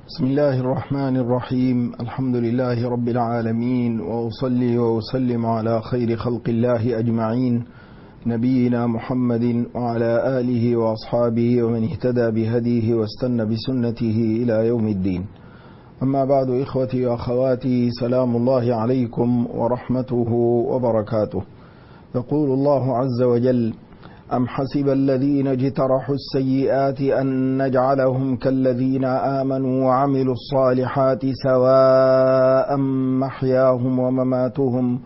بسم الله الرحمن الرحيم. الحمد لله رب العالمين، وأصلي وأسلم على خير خلق الله أجمعين، نبينا محمد وعلى آله وأصحابه ومن اهتدى بهديه واستنى بسنته إلى يوم الدين. أما بعد، إخوتي وأخواتي، سلام الله عليكم ورحمته وبركاته. يقول الله عز وجل: أم حسب الذين اجترحوا السيئات أن نجعلهم كالذين آمنوا وعملوا الصالحات سواء محياهم ومماتهم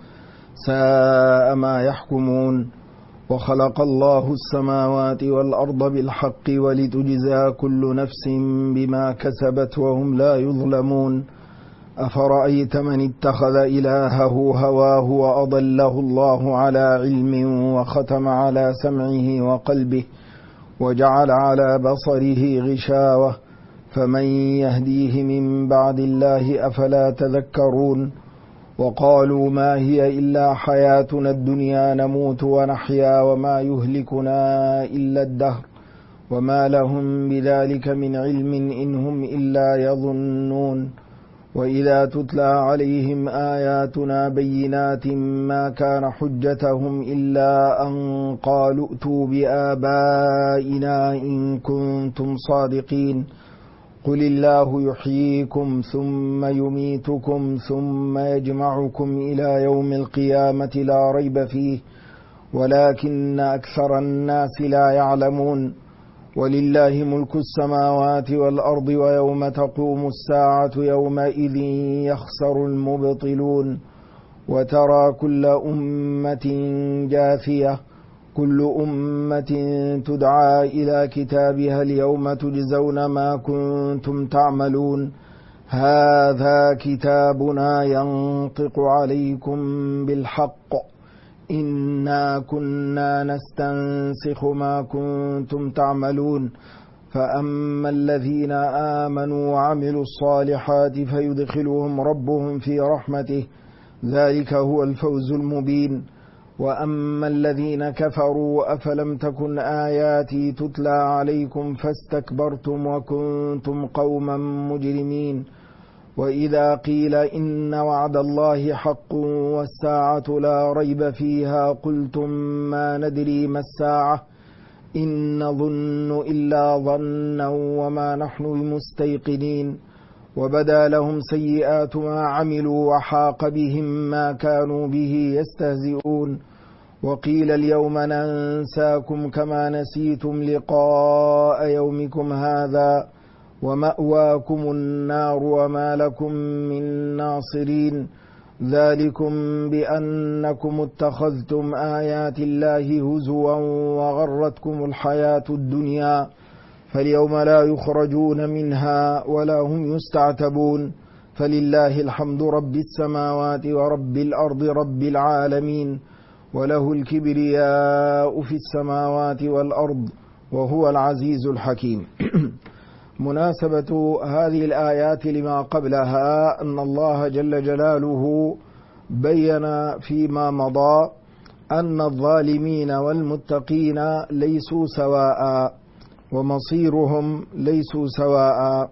ساء ما يحكمون. وخلق الله السماوات والأرض بالحق ولتجزى كل نفس بما كسبت وهم لا يظلمون. أفرأيت من اتخذ إلهه هواه وأضله الله على علم وختم على سمعه وقلبه وجعل على بصره غشاوة فمن يهديه من بعد الله أفلا تذكرون. وقالوا ما هي إلا حياتنا الدنيا نموت ونحيا وما يهلكنا إلا الدهر وما لهم بذلك من علم إن هم إلا يظنون. وإذا تتلى عليهم آياتنا بينات ما كان حجتهم إلا أن قالوا ائتوا بآبائنا إن كنتم صادقين. قل الله يحييكم ثم يميتكم ثم يجمعكم إلى يوم القيامة لا ريب فيه ولكن أكثر الناس لا يعلمون. ولله ملك السماوات والأرض ويوم تقوم الساعة يومئذ يخسر المبطلون. وترى كل أمة جاثية كل أمة تدعى إلى كتابها اليوم تجزون ما كنتم تعملون. هذا كتابنا ينطق عليكم بالحق إنا كنا نستنسخ ما كنتم تعملون. فأما الذين آمنوا وعملوا الصالحات فيدخلهم ربهم في رحمته ذلك هو الفوز المبين. وأما الذين كفروا أفلم تكن آياتي تتلى عليكم فاستكبرتم وكنتم قوما مجرمين. وإذا قيل إن وعد الله حق والساعة لا ريب فيها قلتم ما ندري ما الساعة إن نظن إلا ظنا وما نحن بمستيقنين. وبدا لهم سيئات ما عملوا وحاق بهم ما كانوا به يستهزئون. وقيل اليوم ننساكم كما نسيتم لقاء يومكم هذا ومأواكم النار وما لكم من ناصرين. ذلكم بأنكم اتخذتم آيات الله هزوا وغرتكم الحياة الدنيا فاليوم لا يخرجون منها ولا هم يستعتبون. فلله الحمد رب السماوات ورب الأرض رب العالمين وله الكبرياء في السماوات والأرض وهو العزيز الحكيم. مناسبة هذه الآيات لما قبلها أن الله جل جلاله بين فيما مضى أن الظالمين والمتقين ليسوا سواء ومصيرهم ليسوا سواء.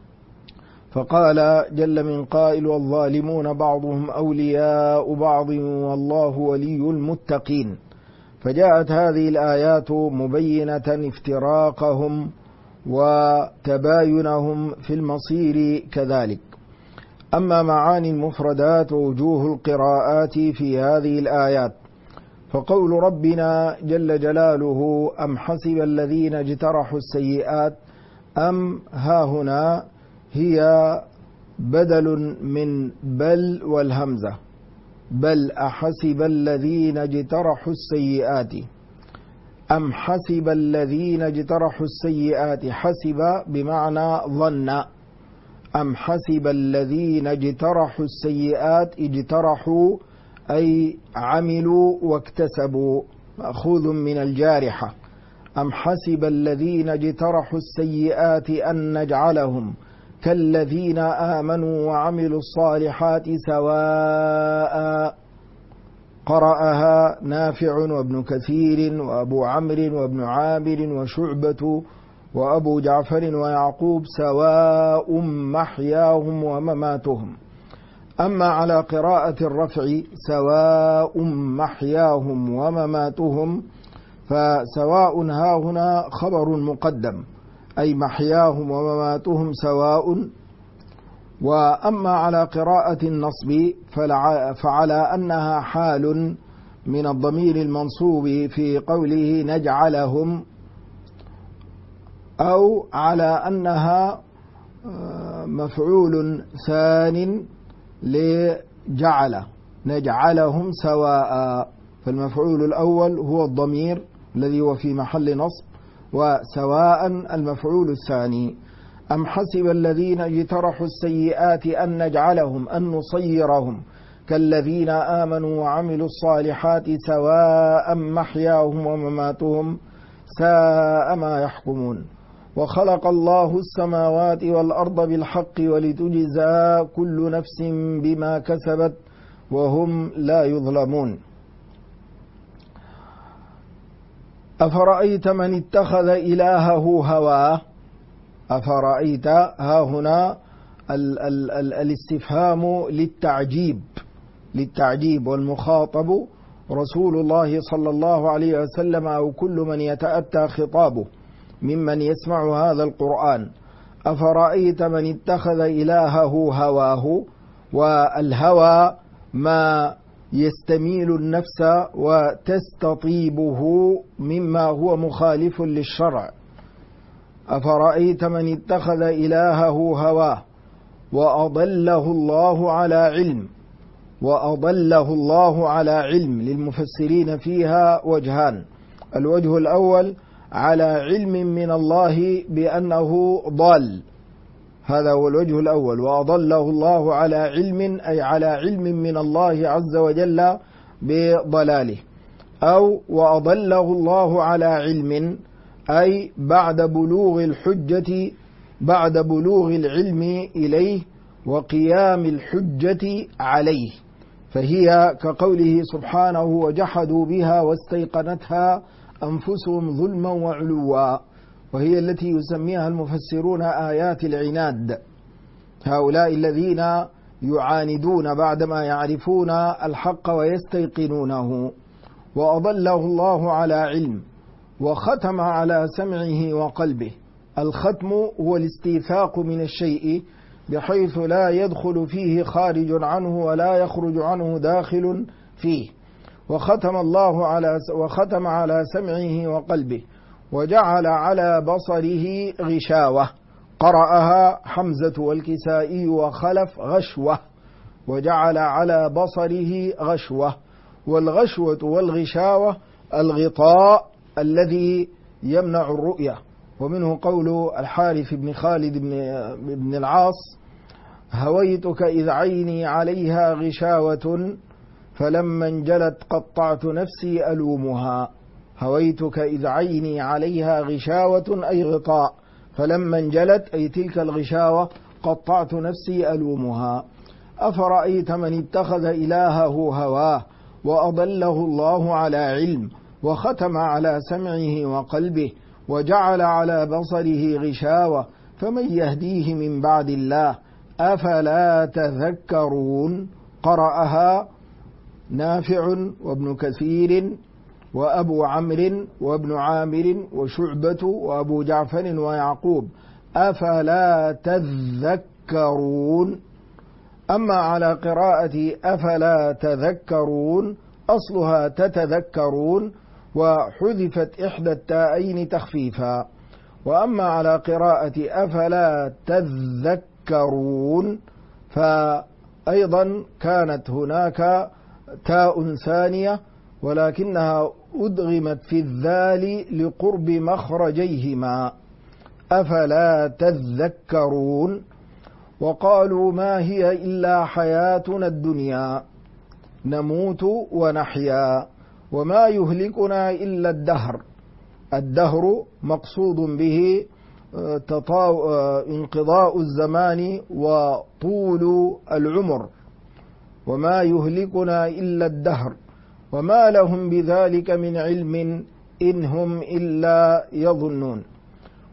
فقال جل من قائل: والظالمون بعضهم أولياء بعض والله ولي المتقين. فجاءت هذه الآيات مبينة افتراقهم وتباينهم في المصير كذلك. أما معاني المفردات ووجوه القراءات في هذه الآيات فقول ربنا جل جلاله: أم حسب الذين اجترحوا السيئات، أم هاهنا هي بدل من بل والهمزة، بل أحسب الذين اجترحوا السيئات. أم حسب الذين اجترحوا السيئات، حسب بمعنى ظن. أم حسب الذين اجترحوا السيئات، اجترحوا أي عملوا واكتسبوا، مأخوذ من الجارحة. أم حسب الذين اجترحوا السيئات أن نجعلهم كالذين آمنوا وعملوا الصالحات سواء. قرأها نافع وابن كثير وأبو عمرو وابن عامر وشعبة وأبو جعفر ويعقوب سواء محياهم ومماتهم. أما على قراءة الرفع سواء محياهم ومماتهم فسواء هاهنا خبر مقدم، أي محياهم ومماتهم سواء. وأما على قراءة النصب فعلى أنها حال من الضمير المنصوب في قوله نجعلهم، أو على أنها مفعول ثان لجعل، نجعلهم سواء، فالمفعول الأول هو الضمير الذي هو في محل نصب، وسواء المفعول الثاني. أم حسب الذين اجترحوا السيئات أن نجعلهم، أن نصيرهم كالذين آمنوا وعملوا الصالحات سواء محياهم ومماتهم ساء ما يحكمون. وخلق الله السماوات والأرض بالحق ولتجزى كل نفس بما كسبت وهم لا يظلمون. أفرأيت من اتخذ إلهه هواه. أفرأيت ها هنا الاستفهام للتعجيب، والمخاطب رسول الله صلى الله عليه وسلم أو كل من يتأتى خطابه ممن يسمع هذا القرآن. أفرأيت من اتخذ إلهه هواه، والهوى ما يستميل النفس وتستطيبه مما هو مخالف للشرع. أفرأيت من اتخذ إلهه هواه وأضله الله على علم. وأضله الله على علم للمفسرين فيها وجهان. الوجه الأول على علم من الله بأنه ضال، هذا هو الوجه الأول، وأضله الله على علم أي على علم من الله عز وجل بضلاله، أو وأضله الله على علم أي بعد بلوغ الحجة، بعد بلوغ العلم إليه وقيام الحجة عليه، فهي كقوله سبحانه وجحدوا بها واستيقنتها أنفسهم ظلما وعلوا، وهي التي يسميها المفسرون آيات العناد، هؤلاء الذين يعاندون بعدما يعرفون الحق ويستيقنونه. وأضله الله على علم وختم على سمعه وقلبه. الختم هو الاستيثاق من الشيء بحيث لا يدخل فيه خارج عنه ولا يخرج عنه داخل فيه. وختم على سمعه وقلبه وجعل على بصره غشاوة، قرأها حمزة والكسائي وخلف غشوة، وجعل على بصره غشوة. والغشوة والغشاوة الغطاء الذي يمنع الرؤية. ومنه قول الحارث بن خالد بن العاص هويتك إذ عيني عليها غشاوة فلما انجلت قطعت نفسي ألومها. هويتك إذ عيني عليها غشاوة أي غطاء، فلما انجلت أي تلك الغشاوة قطعت نفسي ألومها. أفرأيت من اتخذ إلهه هواه وأضله الله على علم وختم على سمعه وقلبه وجعل على بصره غشاوة فمن يهديه من بعد الله أفلا تذكرون. قرأها نافع وابن كثير وأبو عمرو وابن عامر وشعبة وأبو جعفر ويعقوب أفلا تذكرون. أما على قراءة أفلا تذكرون أصلها تتذكرون وحذفت إحدى التاءين تخفيفا. وأما على قراءة أفلا تذكرون فأيضا كانت هناك تاء ثانية ولكنها أدغمت في الذال لقرب مخرجيهما. أفلا تذكرون. وقالوا ما هي إلا حياتنا الدنيا نموت ونحيا وما يهلكنا إلا الدهر. الدهر مقصود به انقضاء الزمان وطول العمر، وما يهلكنا إلا الدهر وما لهم بذلك من علم إن هم إلا يظنون.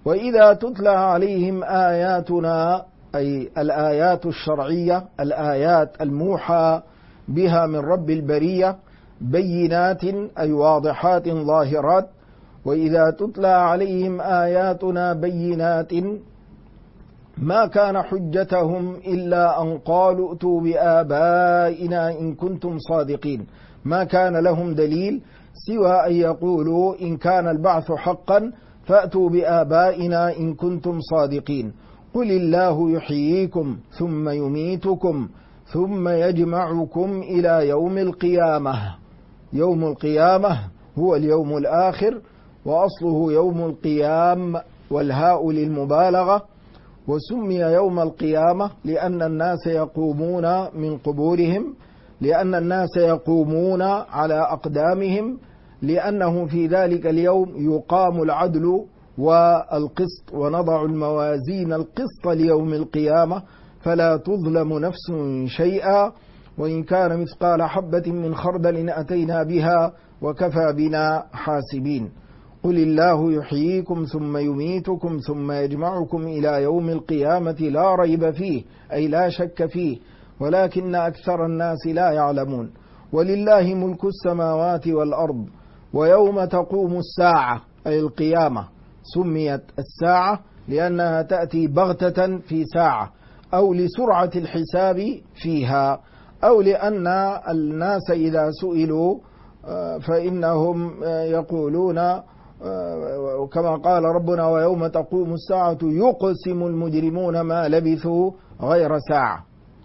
وإذا تتلى عليهم آياتنا أي الآيات الشرعية، الآيات الموحى بها من رب البرية، بينات أي واضحات ظاهرات. وإذا تتلى عليهم آياتنا بينات ما كان حجتهم إلا أن قالوا ائتوا بآبائنا إن كنتم صادقين. ما كان لهم دليل سوى أن يقولوا إن كان البعث حقا فأتوا بآبائنا إن كنتم صادقين. قل الله يحييكم ثم يميتكم ثم يجمعكم إلى يوم القيامة. يوم القيامة هو اليوم الآخر، وأصله يوم القيام والهاء للمبالغة. وسمي يوم القيامة لأن الناس يقومون من قبورهم، لأن الناس يقومون على أقدامهم، لأنه في ذلك اليوم يقام العدل والقسط، ونضع الموازين القسط ليوم القيامة فلا تظلم نفس شيئا وإن كان مثقال حبة من خردل أتينا بها وكفى بنا حاسبين. قل الله يحييكم ثم يميتكم ثم يجمعكم إلى يوم القيامة لا ريب فيه أي لا شك فيه، ولكن أكثر الناس لا يعلمون. ولله ملك السماوات والأرض ويوم تقوم الساعة أي القيامة. سميت الساعة لأنها تأتي بغتة في ساعة، أو لسرعة الحساب فيها، أو لأن الناس إذا سئلوا فإنهم يقولون كما قال ربنا ويوم تقوم الساعة يقسم المجرمون ما لبثوا غير ساعة.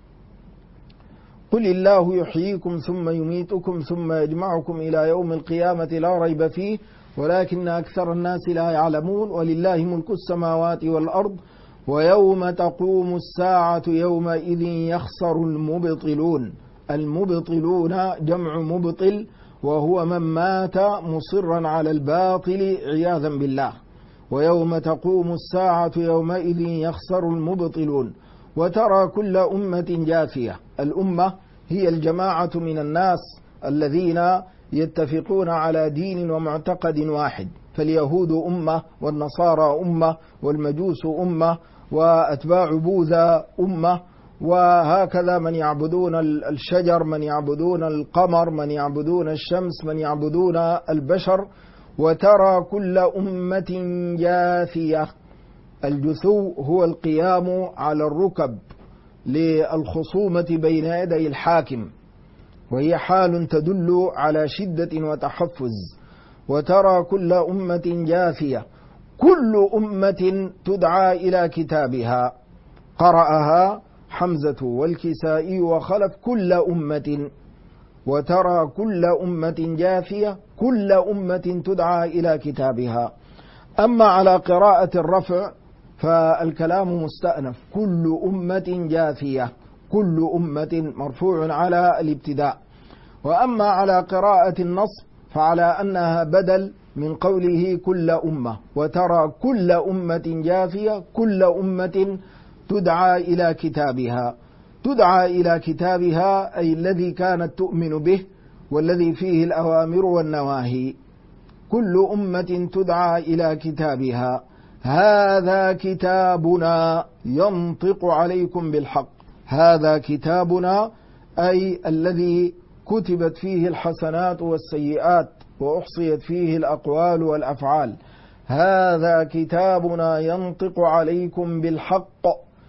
قل الله يحييكم ثم يميتكم ثم يجمعكم إلى يوم القيامة لا ريب فيه ولكن أكثر الناس لا يعلمون. ولله ملك السماوات والأرض ويوم تقوم الساعة يومئذ يخسر المبطلون. المبطلون جمع مبطل، وهو من مات مصرا على الباطل عياذا بالله. ويوم تقوم الساعة يومئذ يخسر المبطلون. وترى كل أمة جاثية. الأمة هي الجماعة من الناس الذين يتفقون على دين ومعتقد واحد، فاليهود أمة، والنصارى أمة، والمجوس أمة، وأتباع بوذا أمة، وهكذا من يعبدون الشجر، من يعبدون القمر، من يعبدون الشمس، من يعبدون البشر. وترى كل أمة جاثية. الجثو هو القيام على الركب للخصومة بين يدي الحاكم، وهي حال تدل على شدة وتحفز. وترى كل أمة جاثية. كل أمة تدعى إلى كتابها. قرأها حمزة والكسائي وخلف كل أمة. وترى كل أمة جاثية، كل أمة تدعى إلى كتابها. أما على قراءة الرفع فالكلام مستأنف، كل أمة جاثية، كل أمة مرفوع على الابتداء. وأما على قراءة النصب فعلى أنها بدل من قوله كل أمة. وترى كل أمة جاثية، كل أمة تدعى إلى كتابها. تدعى إلى كتابها أي الذي كانت تؤمن به والذي فيه الأوامر والنواهي. كل أمة تدعى إلى كتابها. هذا كتابنا ينطق عليكم بالحق. هذا كتابنا أي الذي كتبت فيه الحسنات والسيئات وأحصيت فيه الأقوال والأفعال. هذا كتابنا ينطق عليكم بالحق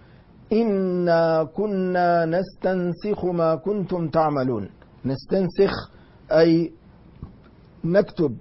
إنا كنا نستنسخ ما كنتم تعملون. نستنسخ أي نكتب،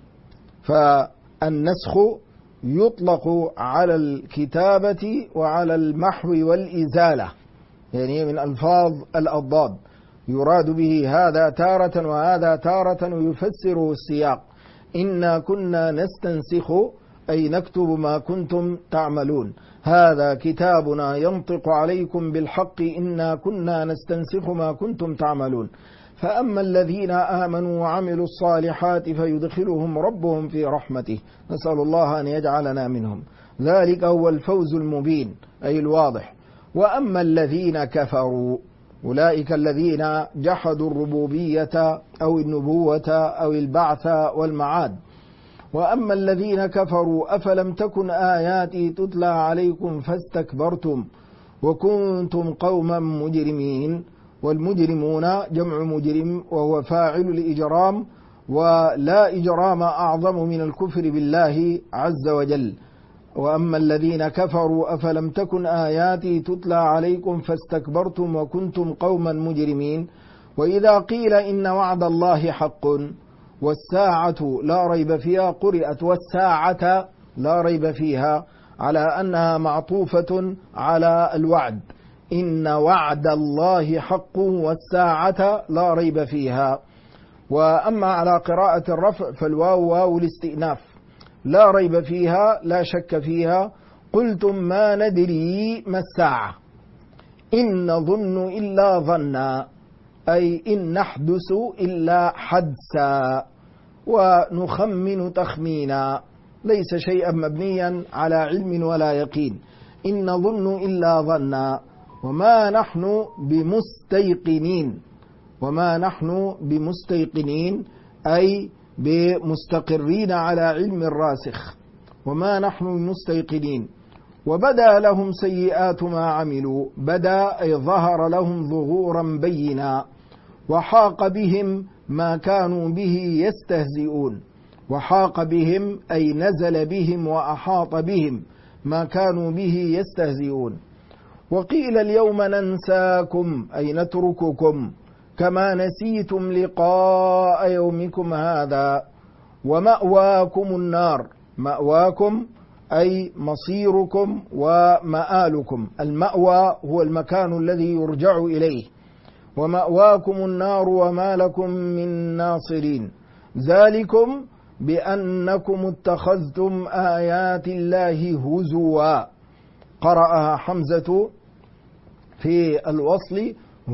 فالنسخ يطلق على الكتابة وعلى المحو والإزالة، يعني من ألفاظ الأضداد، يراد به هذا تارة وهذا تارة ويفسره السياق. إنا كنا نستنسخ أي نكتب ما كنتم تعملون. هذا كتابنا ينطق عليكم بالحق إنا كنا نستنسخ ما كنتم تعملون. فأما الذين آمنوا وعملوا الصالحات فيدخلهم ربهم في رحمته. نسأل الله أن يجعلنا منهم. ذلك هو الفوز المبين أي الواضح. وأما الذين كفروا أولئك الذين جحدوا الربوبية أو النبوة أو البعث والمعاد. وأما الذين كفروا أفلم تكن آياتي تتلى عليكم فاستكبرتم وكنتم قوما مجرمين. والمجرمون جمع مجرم وهو فاعل الإجرام، ولا إجرام أعظم من الكفر بالله عز وجل. وأما الذين كفروا أفلم تكن آياتي تتلى عليكم فاستكبرتم وكنتم قوما مجرمين. وإذا قيل إن وعد الله حق والساعة لا ريب فيها، قرئت والساعة لا ريب فيها على أنها معطوفة على الوعد، إن وعد الله حق والساعة لا ريب فيها. وأما على قراءة الرفع فالواو واو الاستئناف، لا ريب فيها لا شك فيها. قلتم ما ندري ما الساعة إن نظن إلا ظنا، أي إن نحدث إلا حدسا ونخمن تخمينا، ليس شيئا مبنيا على علم ولا يقين. إن نظن إلا ظنا وما نحن بمستيقنين، وما نحن بمستيقنين أي بمستقرين على علم الراسخ، وما نحن بمستيقنين. وبدا لهم سيئات ما عملوا، بدا أي ظهر لهم ظهورا بينا. وحاق بهم ما كانوا به يستهزئون، وحاق بهم أي نزل بهم وأحاط بهم ما كانوا به يستهزئون. وقيل اليوم ننساكم أي نترككم كما نسيتم لقاء يومكم هذا. ومأواكم النار، مأواكم أي مصيركم ومآلكم، المأوى هو المكان الذي يرجع إليه. ومأواكم النار وما لكم من ناصرين، ذلكم بأنكم اتخذتم آيات الله هزوا. قرأها حمزة في الوصل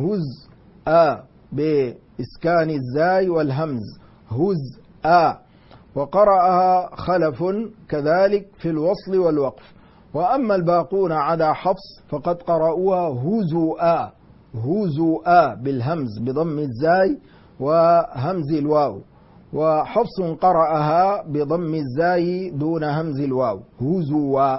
هزء بإسكان الزاي والهمز هزء، وقرأها خلف كذلك في الوصل والوقف. وأما الباقون عدا حفص فقد قرأوها هزوا، هزوا بالهمز بضم الزاي وهمز الواو، وحفص قرأها بضم الزاي دون همز الواو هزوا.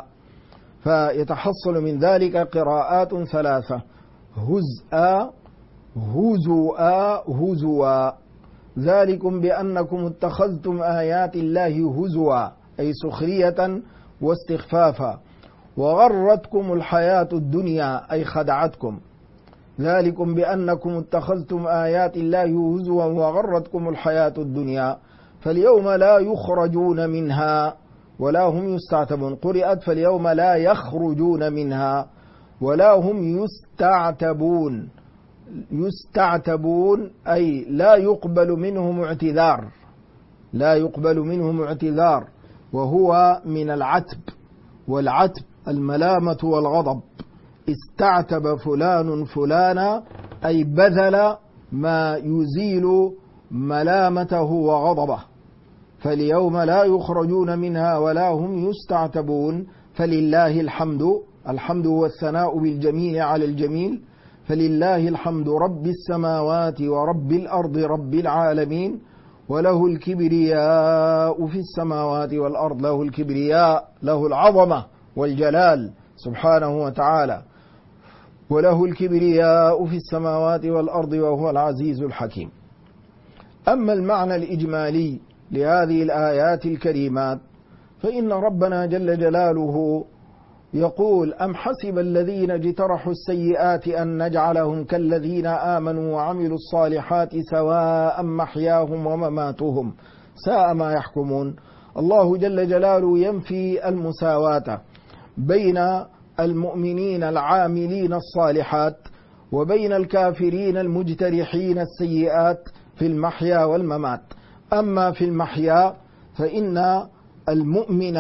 فيتحصل من ذلك قراءات ثلاثة: هزء هزوا هزوا. ذلكم بأنكم اتخذتم آيات الله هزوا أي سخرية واستخفافا، وغرتكم الحياة الدنيا أي خدعتكم. ذلكم بأنكم اتخذتم آيات الله هزوا وغرتكم الحياة الدنيا فاليوم لا يخرجون منها ولا هم يستعتبون. قرئت فاليوم لا يخرجون منها ولا هم يستعتبون. يستعتبون أي لا يقبل منهم اعتذار، لا يقبل منهم اعتذار، وهو من العتب، والعتب الملامة والغضب. استعتب فلان فلانا أي بذل ما يزيل ملامته وغضبه. فاليوم لا يخرجون منها ولا هم يستعتبون. فلله الحمد، الحمد هو الثناء بالجميل على الجميل. فلله الحمد رب السماوات ورب الأرض رب العالمين، وله الكبرياء في السماوات والأرض. له الكبرياء، له العظمة والجلال سبحانه وتعالى. وله الكبرياء في السماوات والأرض وهو العزيز الحكيم. أما المعنى الإجمالي لهذه الآيات الكريمات فإن ربنا جل جلاله يقول: أم حسب الذين اجترحوا السيئات أن نجعلهم كالذين آمنوا وعملوا الصالحات سواء محياهم ومماتهم ساء ما يحكمون. الله جل جلاله ينفي المساواة بين المؤمنين العاملين الصالحات وبين الكافرين المجترحين السيئات في المحيا والممات. أما في المحيا فإن المؤمن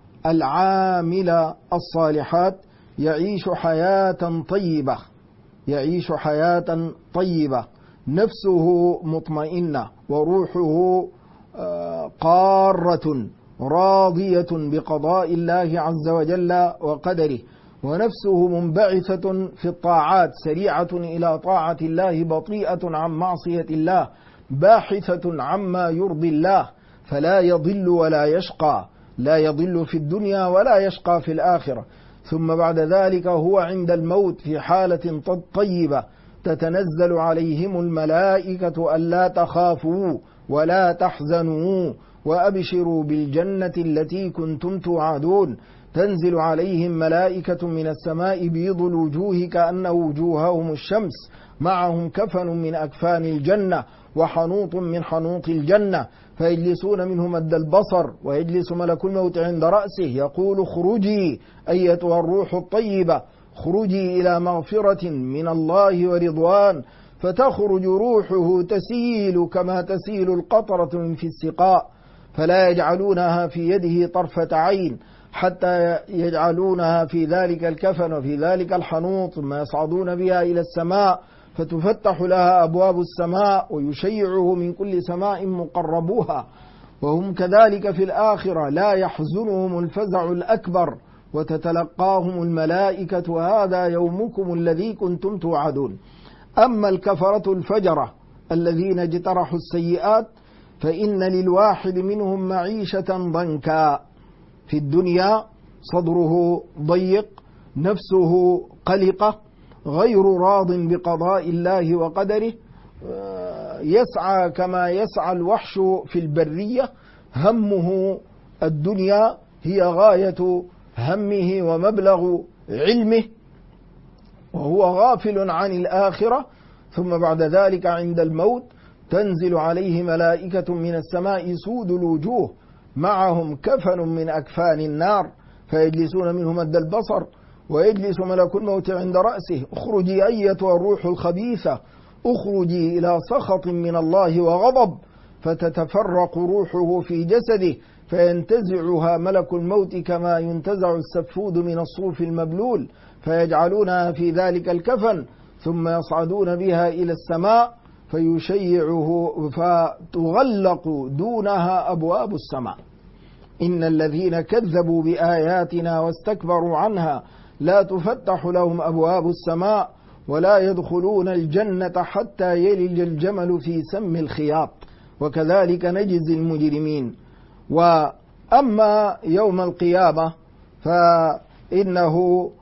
العامل الصالحات يعيش حياة طيبة، يعيش حياة طيبة، نفسه مطمئنة وروحه قارة راضية بقضاء الله عز وجل وقدره، ونفسه منبعثة في الطاعات، سريعة إلى طاعة الله، بطيئة عن معصية الله، باحثة عما يرضي الله. فلا يضل ولا يشقى، لا يضل في الدنيا ولا يشقى في الآخرة. ثم بعد ذلك هو عند الموت في حالة طيبة تتنزل عليهم الملائكة ألا تخافوا ولا تحزنوا وأبشروا بالجنة التي كنتم توعدون. تنزل عليهم ملائكة من السماء بيض الوجوه كأن وجوههم الشمس، معهم كفن من أكفان الجنة وحنوط من حنوط الجنة، فيجلسون منه مد البصر، ويجلس ملك الموت عند رأسه يقول: اخرجي أيتها الروح الطيبة، اخرجي إلى مغفرة من الله ورضوان. فتخرج روحه تسيل كما تسيل القطرة في السقاء، فلا يجعلونها في يده طرفة عين حتى يجعلونها في ذلك الكفن وفي ذلك الحنوط، ثم يصعدون بها إلى السماء فتفتح لها أبواب السماء ويشيعه من كل سماء مقربوها. وهم كذلك في الآخرة لا يحزنهم الفزع الأكبر، وتتلقاهم الملائكة: هذا يومكم الذي كنتم توعدون. أما الكفرة الفجرة الذين اجترحوا السيئات فإن للواحد منهم معيشة ضنكا، في الدنيا صدره ضيق، نفسه قلقة، غير راض بقضاء الله وقدره، يسعى كما يسعى الوحش في البرية، همه الدنيا هي غاية همه ومبلغ علمه، وهو غافل عن الآخرة. ثم بعد ذلك عند الموت تنزل عليه ملائكة من السماء سود الوجوه، معهم كفن من أكفان النار، فيجلسون منه مد البصر، ويجلس ملك الموت عند رأسه: اخرجي أيتها الروح الخبيثة، اخرجي إلى سخط من الله وغضب. فتتفرق روحه في جسده فينتزعها ملك الموت كما ينتزع السفود من الصوف المبلول، فيجعلونها في ذلك الكفن، ثم يصعدون بها إلى السماء فيشيعه فتغلق دونها أبواب السماء. إن الذين كذبوا بآياتنا واستكبروا عنها لا تفتح لهم أبواب السماء ولا يدخلون الجنة حتى يلج الجمل في سم الخياط، وكذلك نجزي المجرمين. وأما يوم القيامة فإنه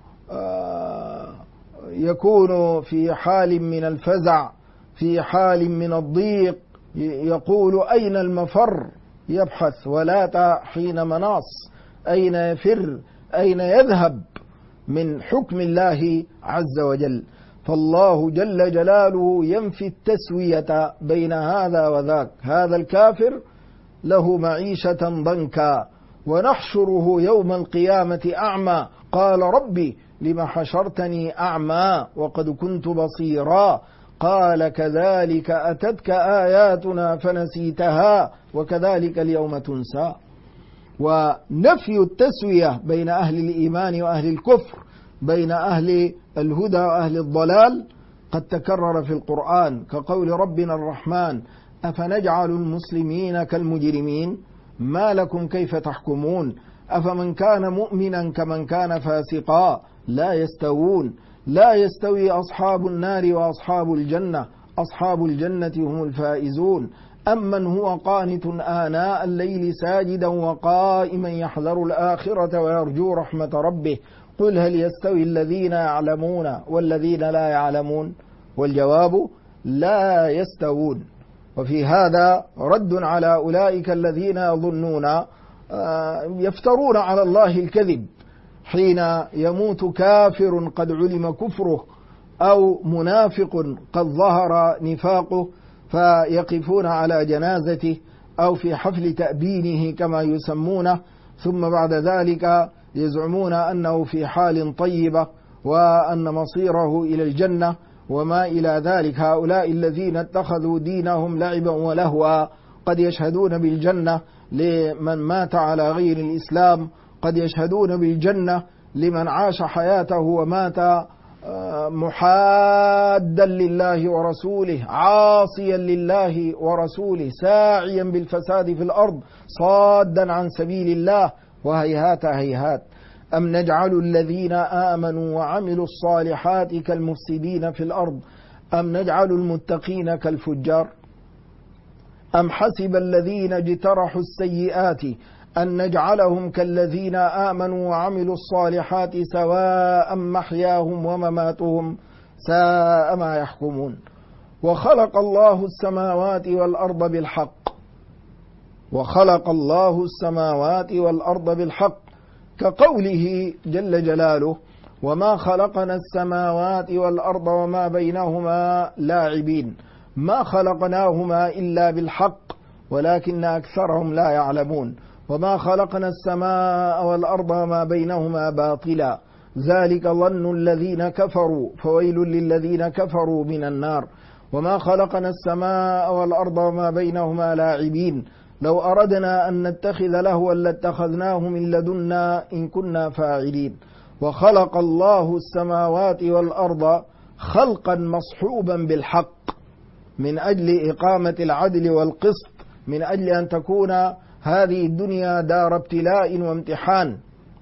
يكون في حال من الفزع، في حال من الضيق، يقول: أين المفر؟ يبحث ولا حين مناص، أين يفر؟ أين يذهب من حكم الله عز وجل؟ فالله جل جلاله ينفي التسوية بين هذا وذاك. هذا الكافر له معيشة ضنكا، ونحشره يوم القيامة أعمى، قال: ربي لم حشرتني أعمى وقد كنت بصيرا، قال: كذلك أتتك آياتنا فنسيتها وكذلك اليوم تنسى. ونفي التسوية بين أهل الإيمان وأهل الكفر، بين أهل الهدى وأهل الضلال، قد تكرر في القرآن، كقول ربنا الرحمن: أفنجعل المسلمين كالمجرمين ما لكم كيف تحكمون أفمن كان مؤمنا كمن كان فاسقا لا يستوون لا يستوي أصحاب النار وأصحاب الجنة أصحاب الجنة هم الفائزون أمن هو قانت آناء الليل ساجدا وقائما يحذر الآخرة ويرجو رحمة ربه قل هل يستوي الذين يعلمون والذين لا يعلمون والجواب لا يستوون. وفي هذا رد على أولئك الذين يظنون يفترون على الله الكذب حين يموت كافر قد علم كفره أو منافق قد ظهر نفاقه فيقفون على جنازته أو في حفل تأبينه كما يسمونه، ثم بعد ذلك يزعمون أنه في حال طيبة وأن مصيره إلى الجنة وما إلى ذلك. هؤلاء الذين اتخذوا دينهم لعبا ولهوا قد يشهدون بالجنة لمن مات على غير الإسلام، قد يشهدون بالجنة لمن عاش حياته ومات محادا لله ورسوله عاصيا لله ورسوله ساعيا بالفساد في الأرض صادا عن سبيل الله. وهيهات هيهات أم نجعل الذين آمنوا وعملوا الصالحات كالمفسدين في الأرض أم نجعل المتقين كالفجار. أم حسب الذين اجترحوا السيئات أن نجعلهم كالذين آمنوا وعملوا الصالحات سواء محياهم ومماتهم ساء ما يحكمون. وخلق الله السماوات والأرض بالحق، وخلق الله السماوات والأرض بالحق، كقوله جل جلاله: وما خلقنا السماوات والأرض وما بينهما لاعبين، ما خلقناهما إلا بالحق ولكن أكثرهم لا يعلمون. وما خلقنا السماء والأرض وما بينهما باطلا، ذلك ظن الذين كفروا فويل للذين كفروا من النار. وما خلقنا السماء والأرض وما بينهما لاعبين، لو أردنا أن نتخذ لهوا لاتخذناه من لدنا إن كنا فاعلين. وخلق الله السماوات والأرض خلقا مصحوبا بالحق من أجل إقامة العدل والقسط، من أجل أن تكون هذه الدنيا دار ابتلاء وامتحان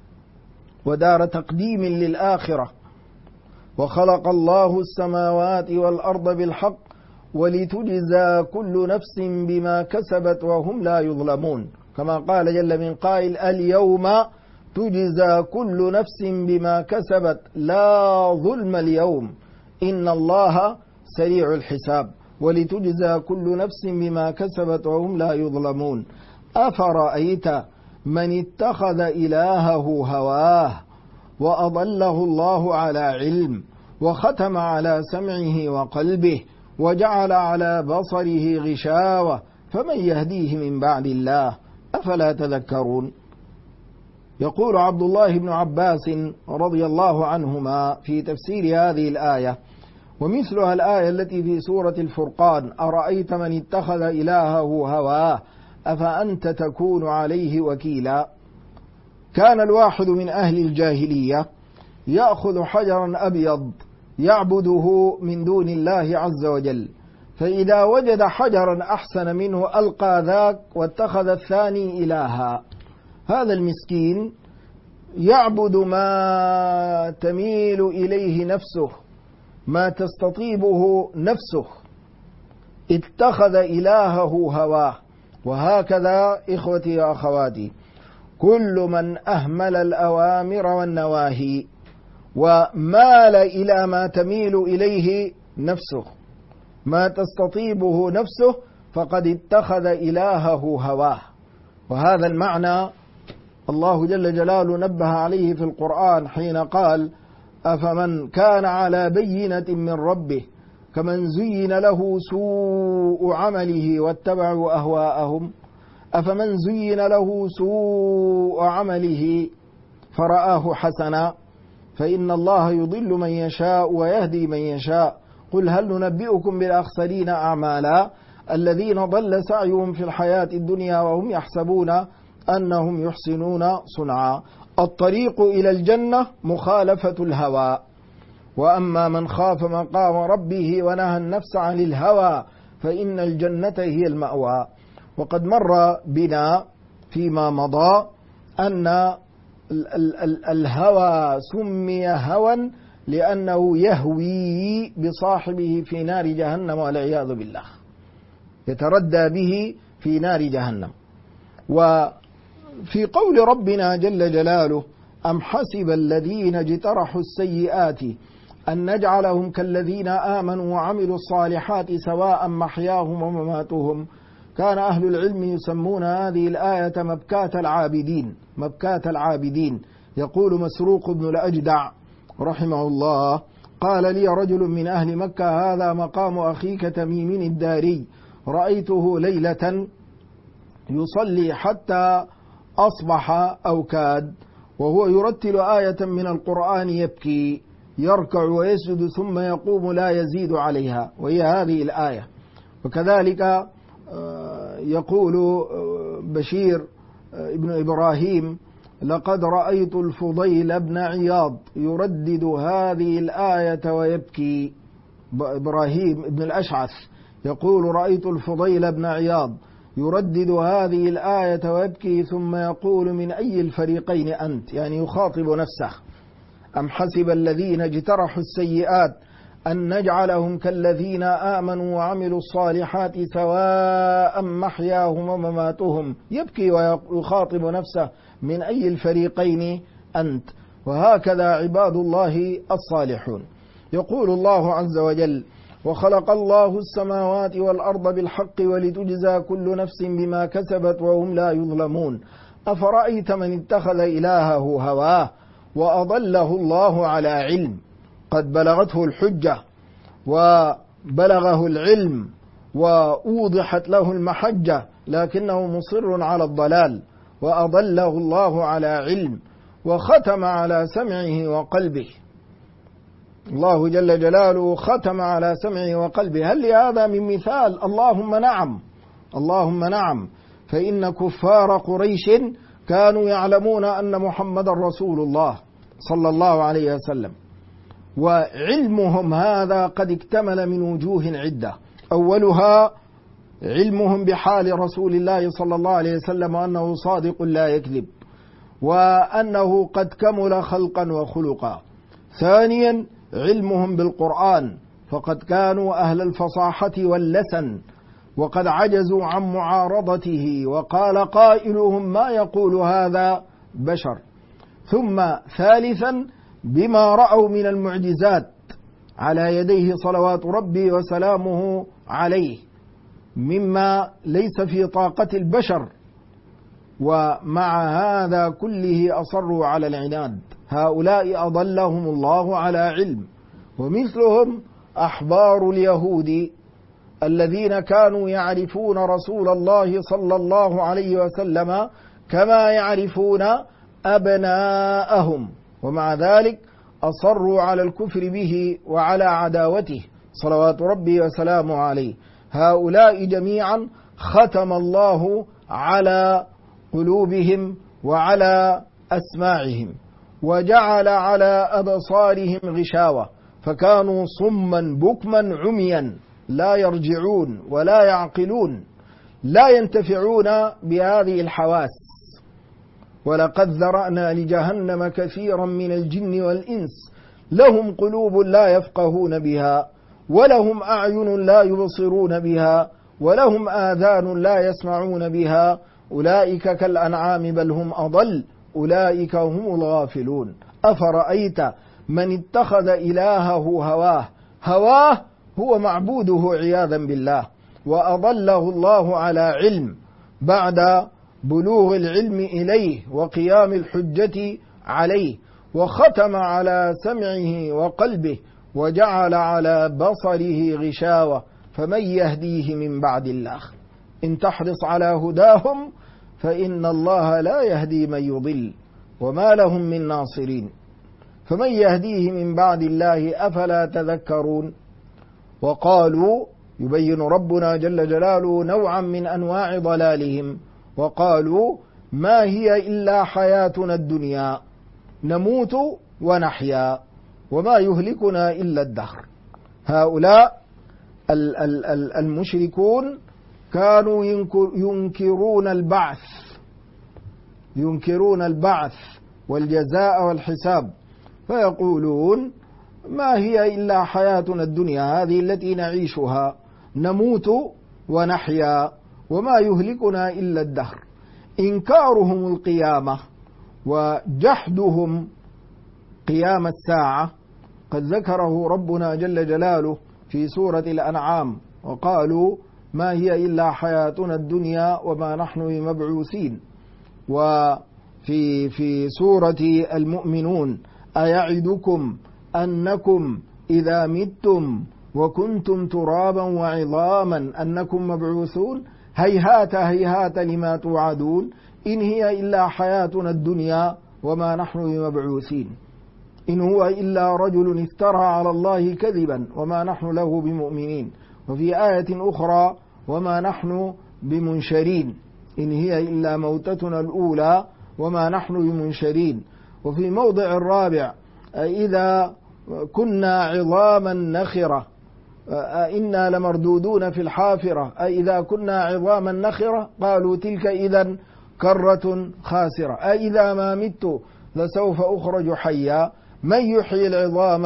ودار تقديم للآخرة. وخلق الله السماوات والأرض بالحق ولتجزى كل نفس بما كسبت وهم لا يظلمون، كما قال جل من قائل: اليوم تجزى كل نفس بما كسبت لا ظلم اليوم إن الله سريع الحساب. ولتجزى كل نفس بما كسبت وهم لا يظلمون. أفرأيت من اتخذ إلهه هواه وأضله الله على علم وختم على سمعه وقلبه وجعل على بصره غشاوة فمن يهديه من بعد الله أفلا تذكرون. يقول عبد الله بن عباس رضي الله عنهما في تفسير هذه الآية ومثلها الآية التي في سورة الفرقان: أرأيت من اتخذ إلهه هواه أفأنت تكون عليه وكيلا. كان الواحد من أهل الجاهلية يأخذ حجرا أبيض يعبده من دون الله عز وجل، فإذا وجد حجرا أحسن منه ألقى ذاك واتخذ الثاني إلها. هذا المسكين يعبد ما تميل إليه نفسه، ما تستطيبه نفسه، اتخذ إلهه هواه. وهكذا إخوتي وأخواتي، كل من أهمل الأوامر والنواهي ومال إلى ما تميل إليه نفسه، ما تستطيبه نفسه، فقد اتخذ إلهه هواه. وهذا المعنى الله جل جلاله نبه عليه في القرآن حين قال: أفمن كان على بينة من ربه كمن زين له سوء عمله واتبعوا أهواءهم. أفمن زين له سوء عمله فرآه حسنا فإن الله يضل من يشاء ويهدي من يشاء. قل هل ننبئكم بالأخسرين أعمالا الذين ضل سعيهم في الحياة الدنيا وهم يحسبون أنهم يحسنون صنعا. الطريق إلى الجنة مخالفة الهوى، وأما من خاف مقام ربه ونهى النفس عن الهوى فإن الجنة هي المأوى. وقد مر بنا فيما مضى أن الهوى سمي هوى لأنه يهوي بصاحبه في نار جهنم والعياذ بالله، يتردى به في نار جهنم. وفي قول ربنا جل جلاله: أم حسب الذين اجترحوا السيئات أن نجعلهم كالذين آمنوا وعملوا الصالحات سواء محياهم ومماتهم. كان أهل العلم يسمون هذه الآية مبكاة العابدين، مبكاة العابدين. يقول مسروق بن الأجدع رحمه الله: قال لي رجل من أهل مكة: هذا مقام أخيك تميم الداري، رأيته ليلة يصلي حتى أصبح أو كاد وهو يرتل آية من القرآن يبكي، يركع ويسجد ثم يقوم لا يزيد عليها، وهي هذه الآية. وكذلك يقول بشير ابن إبراهيم: لقد رأيت الفضيل بن عياض يردد هذه الآية ويبكي. إبراهيم ابن الأشعث يقول: رأيت الفضيل بن عياض يردد هذه الآية ويبكي ثم يقول: من أي الفريقين أنت؟ يعني يخاطب نفسه. أم حسب الذين اجترحوا السيئات أن نجعلهم كالذين آمنوا وعملوا الصالحات سواء محياهم ومماتهم. يبكي ويخاطب نفسه من أي الفريقين أنت. وهكذا عباد الله الصالحون. يقول الله عز وجل: وخلق الله السماوات والأرض بالحق ولتجزى كل نفس بما كسبت وهم لا يظلمون. أفرأيت من اتخذ إلهه هواه وأضله الله على علم، قد بلغته الحجة وبلغه العلم وأوضحت له المحجة، لكنه مصر على الضلال، وأضله الله على علم وختم على سمعه وقلبه. الله جل جلاله ختم على سمعه وقلبه. هل لهذا من مثال؟ اللهم نعم، اللهم نعم. فإن كفار قريش كانوا يعلمون أن محمد رسول الله صلى الله عليه وسلم، وعلمهم هذا قد اكتمل من وجوه عدة. أولها علمهم بحال رسول الله صلى الله عليه وسلم أنه صادق لا يكذب، وأنه قد كمل خلقا وخلقا. ثانيا علمهم بالقرآن، فقد كانوا أهل الفصاحة واللسن، وقد عجزوا عن معارضته، وقال قائلهم ما يقول هذا بشر. ثم ثالثا بما رأوا من المعجزات على يديه صلوات ربي وسلامه عليه، مما ليس في طاقة البشر، ومع هذا كله أصروا على العناد. هؤلاء أضلهم الله على علم. ومثلهم أحبار اليهود الذين كانوا يعرفون رسول الله صلى الله عليه وسلم كما يعرفون أبناءهم، ومع ذلك أصروا على الكفر به وعلى عداوته صلوات ربي وسلامه عليه. هؤلاء جميعا ختم الله على قلوبهم وعلى أسماعهم، وجعل على أبصارهم غشاوة، فكانوا صما بكما عميا لا يرجعون ولا يعقلون، لا ينتفعون بهذه الحواس. ولقد ذرأنا لجهنم كثيرا من الجن والإنس لهم قلوب لا يفقهون بها، ولهم أعين لا يبصرون بها، ولهم آذان لا يسمعون بها، أولئك كالأنعام بل هم أضل، أولئك هم الغافلون. أفرأيت من اتخذ إلهه هواه، هواه هو معبوده عياذا بالله، وأضله الله على علم بعد بلوغ العلم إليه وقيام الحجة عليه، وختم على سمعه وقلبه، وجعل على بصره غشاوة، فمن يهديه من بعد الله؟ إن تحرص على هداهم فإن الله لا يهدي من يضل وما لهم من ناصرين. فمن يهديه من بعد الله أفلا تذكرون؟ وقالوا، يبين ربنا جل جلاله نوعا من أنواع ضلالهم، وقالوا ما هي إلا حياتنا الدنيا نموت ونحيا وما يهلكنا إلا الدهر. هؤلاء المشركون كانوا ينكرون البعث والجزاء والحساب، فيقولون ما هي إلا حياتنا الدنيا هذه التي نعيشها نموت ونحيا وما يهلكنا إلا الدهر. إنكارهم القيامة وجحدهم قيام الساعة قد ذكره ربنا جل جلاله في سورة الأنعام، وقالوا ما هي إلا حياتنا الدنيا وما نحن بمبعوثين. وفي سورة المؤمنون أيعدكم أنكم إذا متم وكنتم ترابا وعظاما أنكم مبعوثون هيهات هيهات لما توعدون إن هي إلا حياتنا الدنيا وما نحن بمبعوثين إن هو إلا رجل افترى على الله كذبا وما نحن له بمؤمنين. وفي آية أخرى وما نحن بمنشرين إن هي إلا موتتنا الأولى وما نحن بمنشرين. وفي موضع الرابع إذا كنا عظاما نخرة إنا لمردودون في الحافرة أئذا كنا عظاما نخرة قالوا تلك إذا كرة خاسرة أئذا ما مت لسوف أخرج حيا من يحيي العظام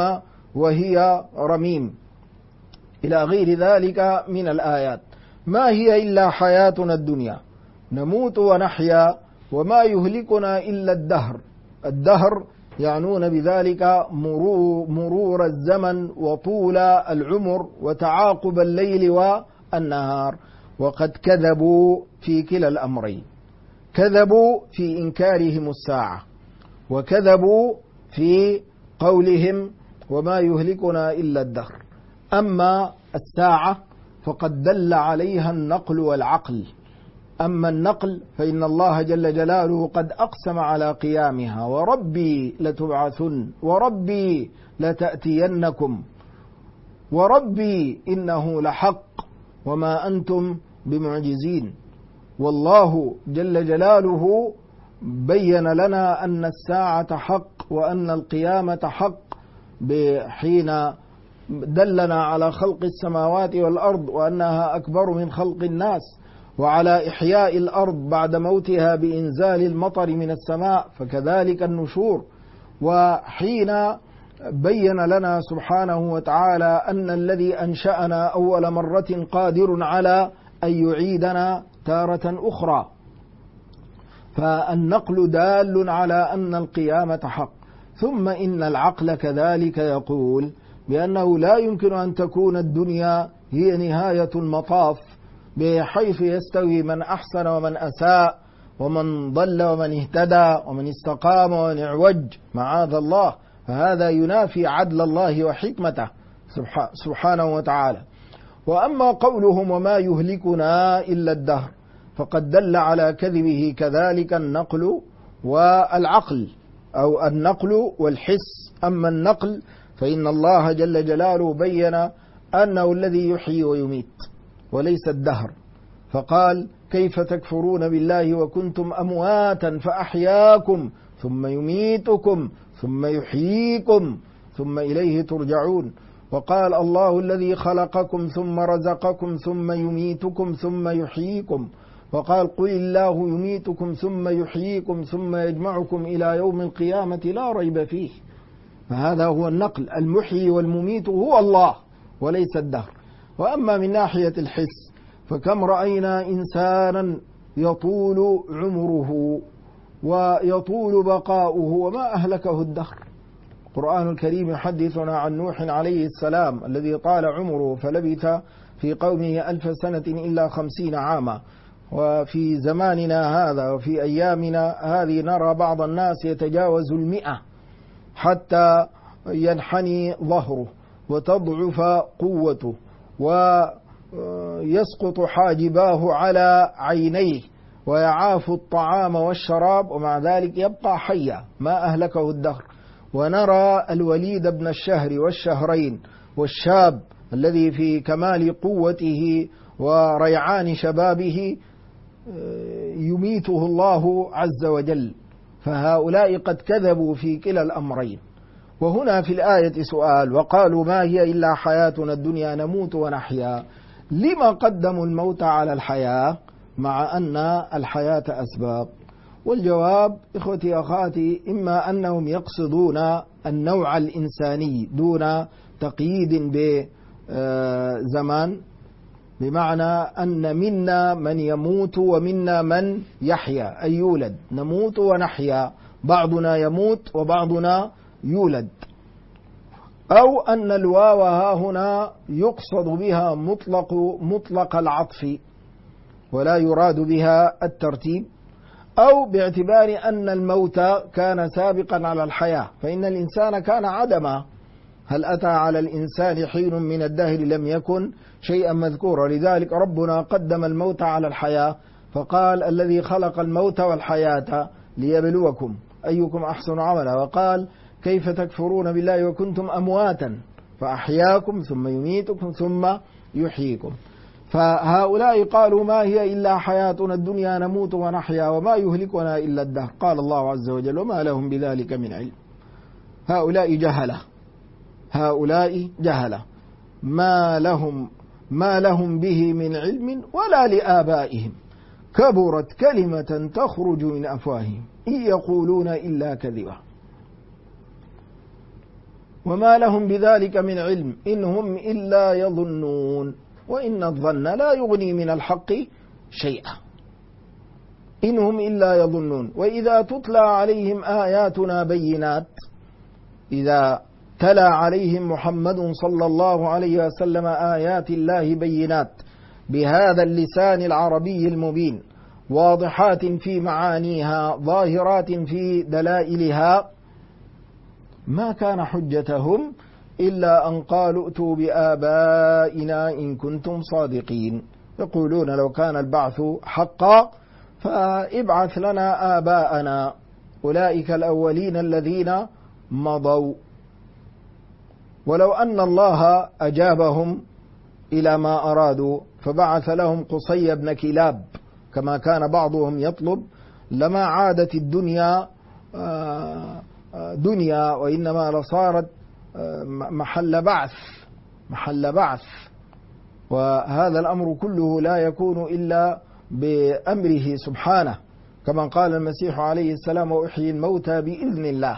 وهي رميم، إلى غير ذلك من الآيات. ما هي إلا حياتنا الدنيا نموت ونحيا وما يهلكنا إلا الدهر. الدهر يعنون بذلك مرور الزمن وطول العمر وتعاقب الليل والنهار. وقد كذبوا في كلا الأمرين، كذبوا في إنكارهم الساعة، وكذبوا في قولهم وما يهلكنا إلا الدهر. أما الساعة فقد دل عليها النقل والعقل. أما النقل فإن الله جل جلاله قد أقسم على قيامها: وربي لتبعثن، وربي لتأتينكم، وربي إنه لحق وما أنتم بمعجزين. والله جل جلاله بين لنا أن الساعة حق وأن القيامة حق، بحين دلنا على خلق السماوات والأرض وأنها أكبر من خلق الناس، وعلى إحياء الأرض بعد موتها بإنزال المطر من السماء، فكذلك النشور. وحين بين لنا سبحانه وتعالى أن الذي أنشأنا أول مرة قادر على أن يعيدنا تارة أخرى، فالنقل دال على أن القيامة حق. ثم إن العقل كذلك يقول بأنه لا يمكن أن تكون الدنيا هي نهاية المطاف، بحيث يستوي من أحسن ومن أساء، ومن ضل ومن اهتدى، ومن استقام ومن اعوج، معاذ الله. فهذا ينافي عدل الله وحكمته سبحانه وتعالى. وأما قولهم وما يهلكنا إلا الدهر فقد دل على كذبه كذلك النقل والعقل، أو النقل والحس. أما النقل فإن الله جل جلاله بين أنه الذي يحيي ويميت وليس الدهر، فقال: كيف تكفرون بالله وكنتم أمواتا فأحياكم ثم يميتكم ثم يحييكم ثم إليه ترجعون. وقال: الله الذي خلقكم ثم رزقكم ثم يميتكم ثم يحييكم. وقال: قل الله يميتكم ثم يحييكم ثم يجمعكم إلى يوم القيامة لا ريب فيه. فهذا هو النقل، المحيي والمميت هو الله وليس الدهر. وأما من ناحية الحس فكم رأينا إنسانا يطول عمره ويطول بقاؤه وما أهلكه الدهر. القرآن الكريم يحدثنا عن نوح عليه السلام الذي طال عمره فلبث في قومه 1000 سنة إلا 50 عاما. وفي زماننا هذا وفي أيامنا هذه نرى بعض الناس يتجاوز 100 حتى ينحني ظهره وتضعف قوته ويسقط حاجباه على عينيه ويعاف الطعام والشراب، ومع ذلك يبقى حيا ما أهلكه الدهر. ونرى الوليد بن الشهر والشهرين والشاب الذي في كمال قوته وريعان شبابه يميته الله عز وجل. فهؤلاء قد كذبوا في كلا الأمرين. وهنا في الآية سؤال: وقالوا ما هي إلا حياتنا الدنيا نموت ونحيا. لما قدموا الموت على الحياة مع أن الحياة أسباب؟ والجواب إخوتي أخواتي، إما أنهم يقصدون النوع الإنساني دون تقييد بزمان، بمعنى أن منا من يموت ومنا من يحيا، أي يولد، نموت ونحيا، بعضنا يموت وبعضنا يولد. أو أن الواو ها هنا يقصد بها مطلق العطف ولا يراد بها الترتيب، أو باعتبار أن الموت كان سابقا على الحياة، فإن الإنسان كان عدما. هل أتى على الإنسان حين من الدهر لم يكن شيئا مذكورا؟ لذلك ربنا قدم الموت على الحياة فقال: الذي خلق الموت والحياة ليبلوكم أيكم أحسن عملا. وقال: كيف تكفرون بالله وكنتم أمواتا فأحياكم ثم يميتكم ثم يحييكم. فهؤلاء قالوا ما هي إلا حياتنا الدنيا نموت ونحيا وما يهلكنا إلا الدهر. قال الله عز وجل: وما لهم بذلك من علم. هؤلاء جهلة، هؤلاء جهلة، ما لهم به من علم ولا لآبائهم، كبرت كلمة تخرج من أفواههم إن يقولون إلا كذبا. وما لهم بذلك من علم إن هم إلا يظنون وإن الظن لا يغني من الحق شيئا إن هم إلا يظنون. وإذا تتلى عليهم آياتنا بينات، إذا تلا عليهم محمد صلى الله عليه وسلم آيات الله بينات بهذا اللسان العربي المبين، واضحات في معانيها ظاهرات في دلائلها، ما كان حجتهم إلا أن قالوا ائتوا بآبائنا إن كنتم صادقين. يقولون لو كان البعث حقا فابعث لنا آباءنا أولئك الأولين الذين مضوا. ولو أن الله أجابهم إلى ما أرادوا فبعث لهم قصي بن كلاب كما كان بعضهم يطلب، لما عادت الدنيا دنيا وإنما لصارت محل بعث. وهذا الأمر كله لا يكون إلا بأمره سبحانه، كما قال المسيح عليه السلام وأحيي الموتى بإذن الله.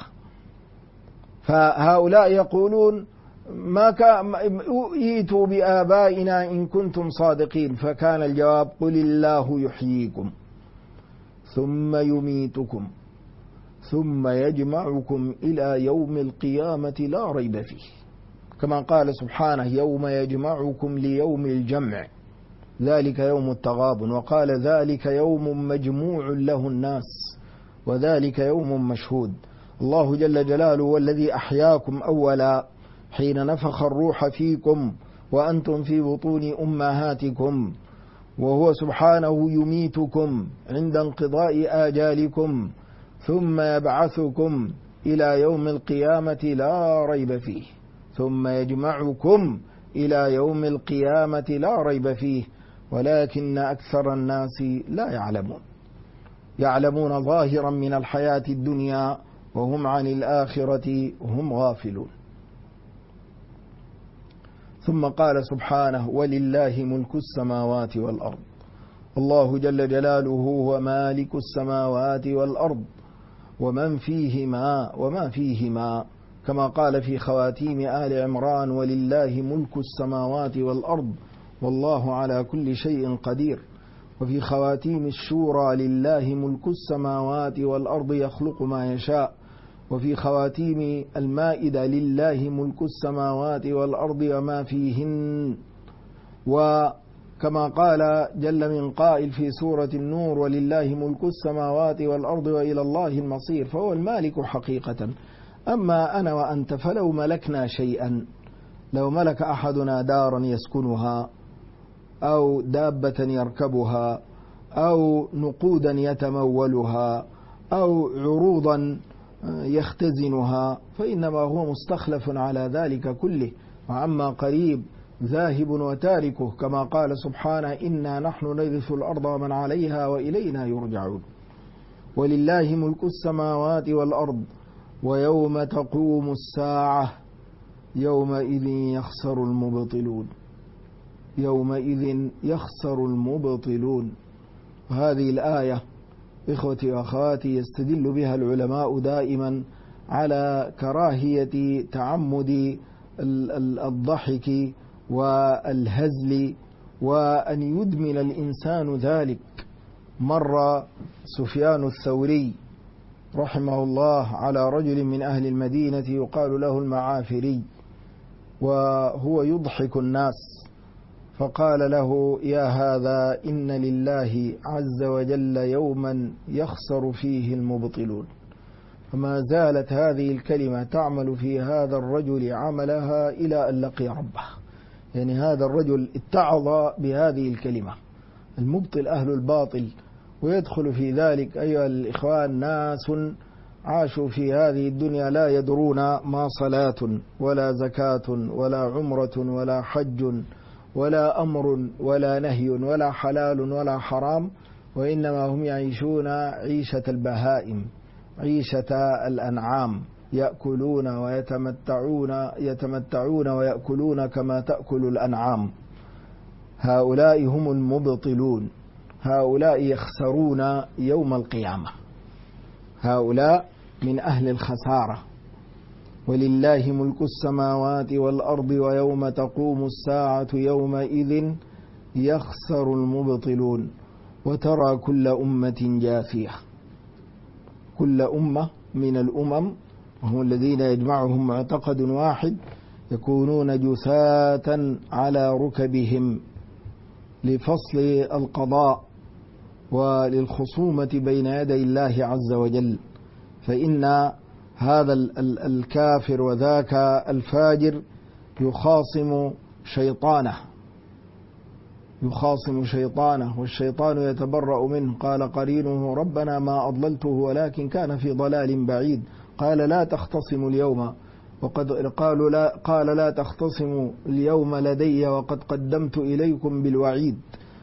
فهؤلاء يقولون ما ائتوا بآبائنا إن كنتم صادقين، فكان الجواب قل الله يحييكم ثم يميتكم ثم يجمعكم إلى يوم القيامة لا ريب فيه، كما قال سبحانه يوم يجمعكم ليوم الجمع ذلك يوم التغابن، وقال ذلك يوم مجموع له الناس وذلك يوم مشهود. الله جل جلاله والذي أحياكم أولا حين نفخ الروح فيكم وأنتم في بطون أمهاتكم، وهو سبحانه يميتكم عند انقضاء آجالكم ثم يبعثكم إلى يوم القيامة لا ريب فيه، ثم يجمعكم إلى يوم القيامة لا ريب فيه، ولكن أكثر الناس لا يعلمون، يعلمون ظاهرا من الحياة الدنيا وهم عن الآخرة هم غافلون. ثم قال سبحانه ولله ملك السماوات والأرض، الله جل جلاله هو مالك السماوات والأرض ومن فيهما وما فيهما، كما قال في خواتيم آل عمران ولله ملك السماوات والأرض والله على كل شيء قدير. وفي خواتيم الشورى لله ملك السماوات والأرض يخلق ما يشاء. وفي خواتيم المائدة لله ملك السماوات والأرض وما فيهن. وكما قال جل من قائل في سورة النور ولله ملك السماوات والأرض وإلى الله المصير، فهو المالك حقيقة. أما أنا وأنت فلو ملكنا شيئا، لو ملك أحدنا دارا يسكنها أو دابة يركبها أو نقودا يتمولها أو عروضا يختزنها فإنما هو مستخلف على ذلك كله، وعما قريب ذاهب وتاركه، كما قال سبحانه إنا نحن نرث الأرض ومن عليها وإلينا يرجعون. ولله ملك السماوات والأرض ويوم تقوم الساعة يومئذ يخسر المبطلون، يومئذ يخسر المبطلون. هذه الآية إخوتي وأخواتي يستدل بها العلماء دائما على كراهية تعمد الضحك والهزل وأن يدمن الإنسان ذلك. مر سفيان الثوري رحمه الله على رجل من أهل المدينة يقال له المعافري، وهو يضحك الناس، فقال له يا هذا إن لله عز وجل يوما يخسر فيه المبطلون. فما زالت هذه الكلمة تعمل في هذا الرجل عملها إلى أن لقي ربه. يعني هذا الرجل اتعظ بهذه الكلمة. المبطل أهل الباطل، ويدخل في ذلك أيها الإخوان ناس عاشوا في هذه الدنيا لا يدرون ما صلاة ولا زكاة ولا عمرة ولا حج ولا أمر ولا نهي ولا حلال ولا حرام، وإنما هم يعيشون عيشة البهائم، عيشة الأنعام، يأكلون يتمتعون ويأكلون كما تأكل الأنعام. هؤلاء هم المبطلون، هؤلاء يخسرون يوم القيامة، هؤلاء من أهل الخسارة. ولله ملك السماوات والأرض ويوم تقوم الساعة يومئذ يخسر المبطلون وترى كل أمة جاثية. كل أمة من الأمم وهم الذين يجمعهم معتقد واحد يكونون جثاة على ركبهم لفصل القضاء وللخصومة بين يدي الله عز وجل. فإن هذا الكافر وذاك الفاجر يخاصم شيطانه والشيطان يتبرأ منه. قال قرينه ربنا ما أضللته ولكن كان في ضلال بعيد. قال لا تختصموا اليوم قال لا تختصموا اليوم لدي وقد قدمت إليكم بالوعيد.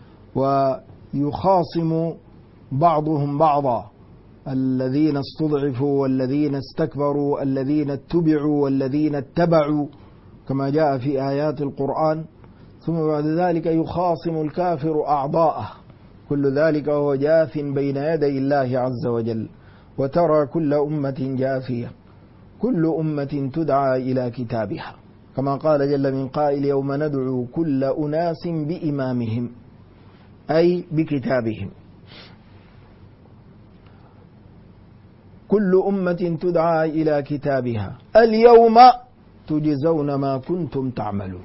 ويخاصم بعضهم بعضا، الذين استضعفوا والذين استكبروا، الذين اتبعوا والذين اتبعوا، كما جاء في آيات القرآن. ثم بعد ذلك يخاصم الكافر أعضاءه، كل ذلك وهو جاث بين يدي الله عز وجل. وترى كل أمة جاثية، كل أمة تدعى إلى كتابها، كما قال جل من قائل يوم ندعو كل أناس بإمامهم، أي بكتابهم. كل أمة تدعى إلى كتابها اليوم تجزون ما كنتم تعملون.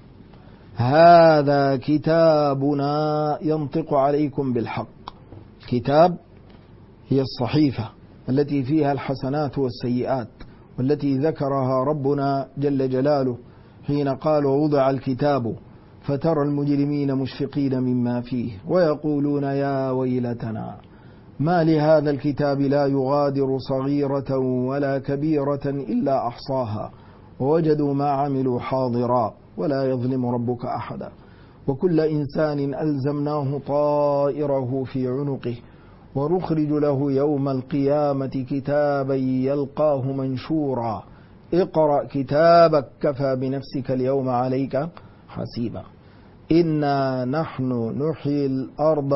هذا كتابنا ينطق عليكم بالحق. كتاب هي الصحيفة التي فيها الحسنات والسيئات، والتي ذكرها ربنا جل جلاله حين قال ووضع الكتاب فترى المجرمين مشفقين مما فيه ويقولون يا ويلتنا ما لهذا الكتاب لا يغادر صغيرة ولا كبيرة إلا أحصاها ووجدوا ما عملوا حاضرا ولا يظلم ربك أحدا. وكل إنسان ألزمناه طائره في عنقه ونخرج له يوم القيامة كتابا يلقاه منشورا اقرأ كتابك كفى بنفسك اليوم عليك حسيبا. إنا نحن نحيي الأرض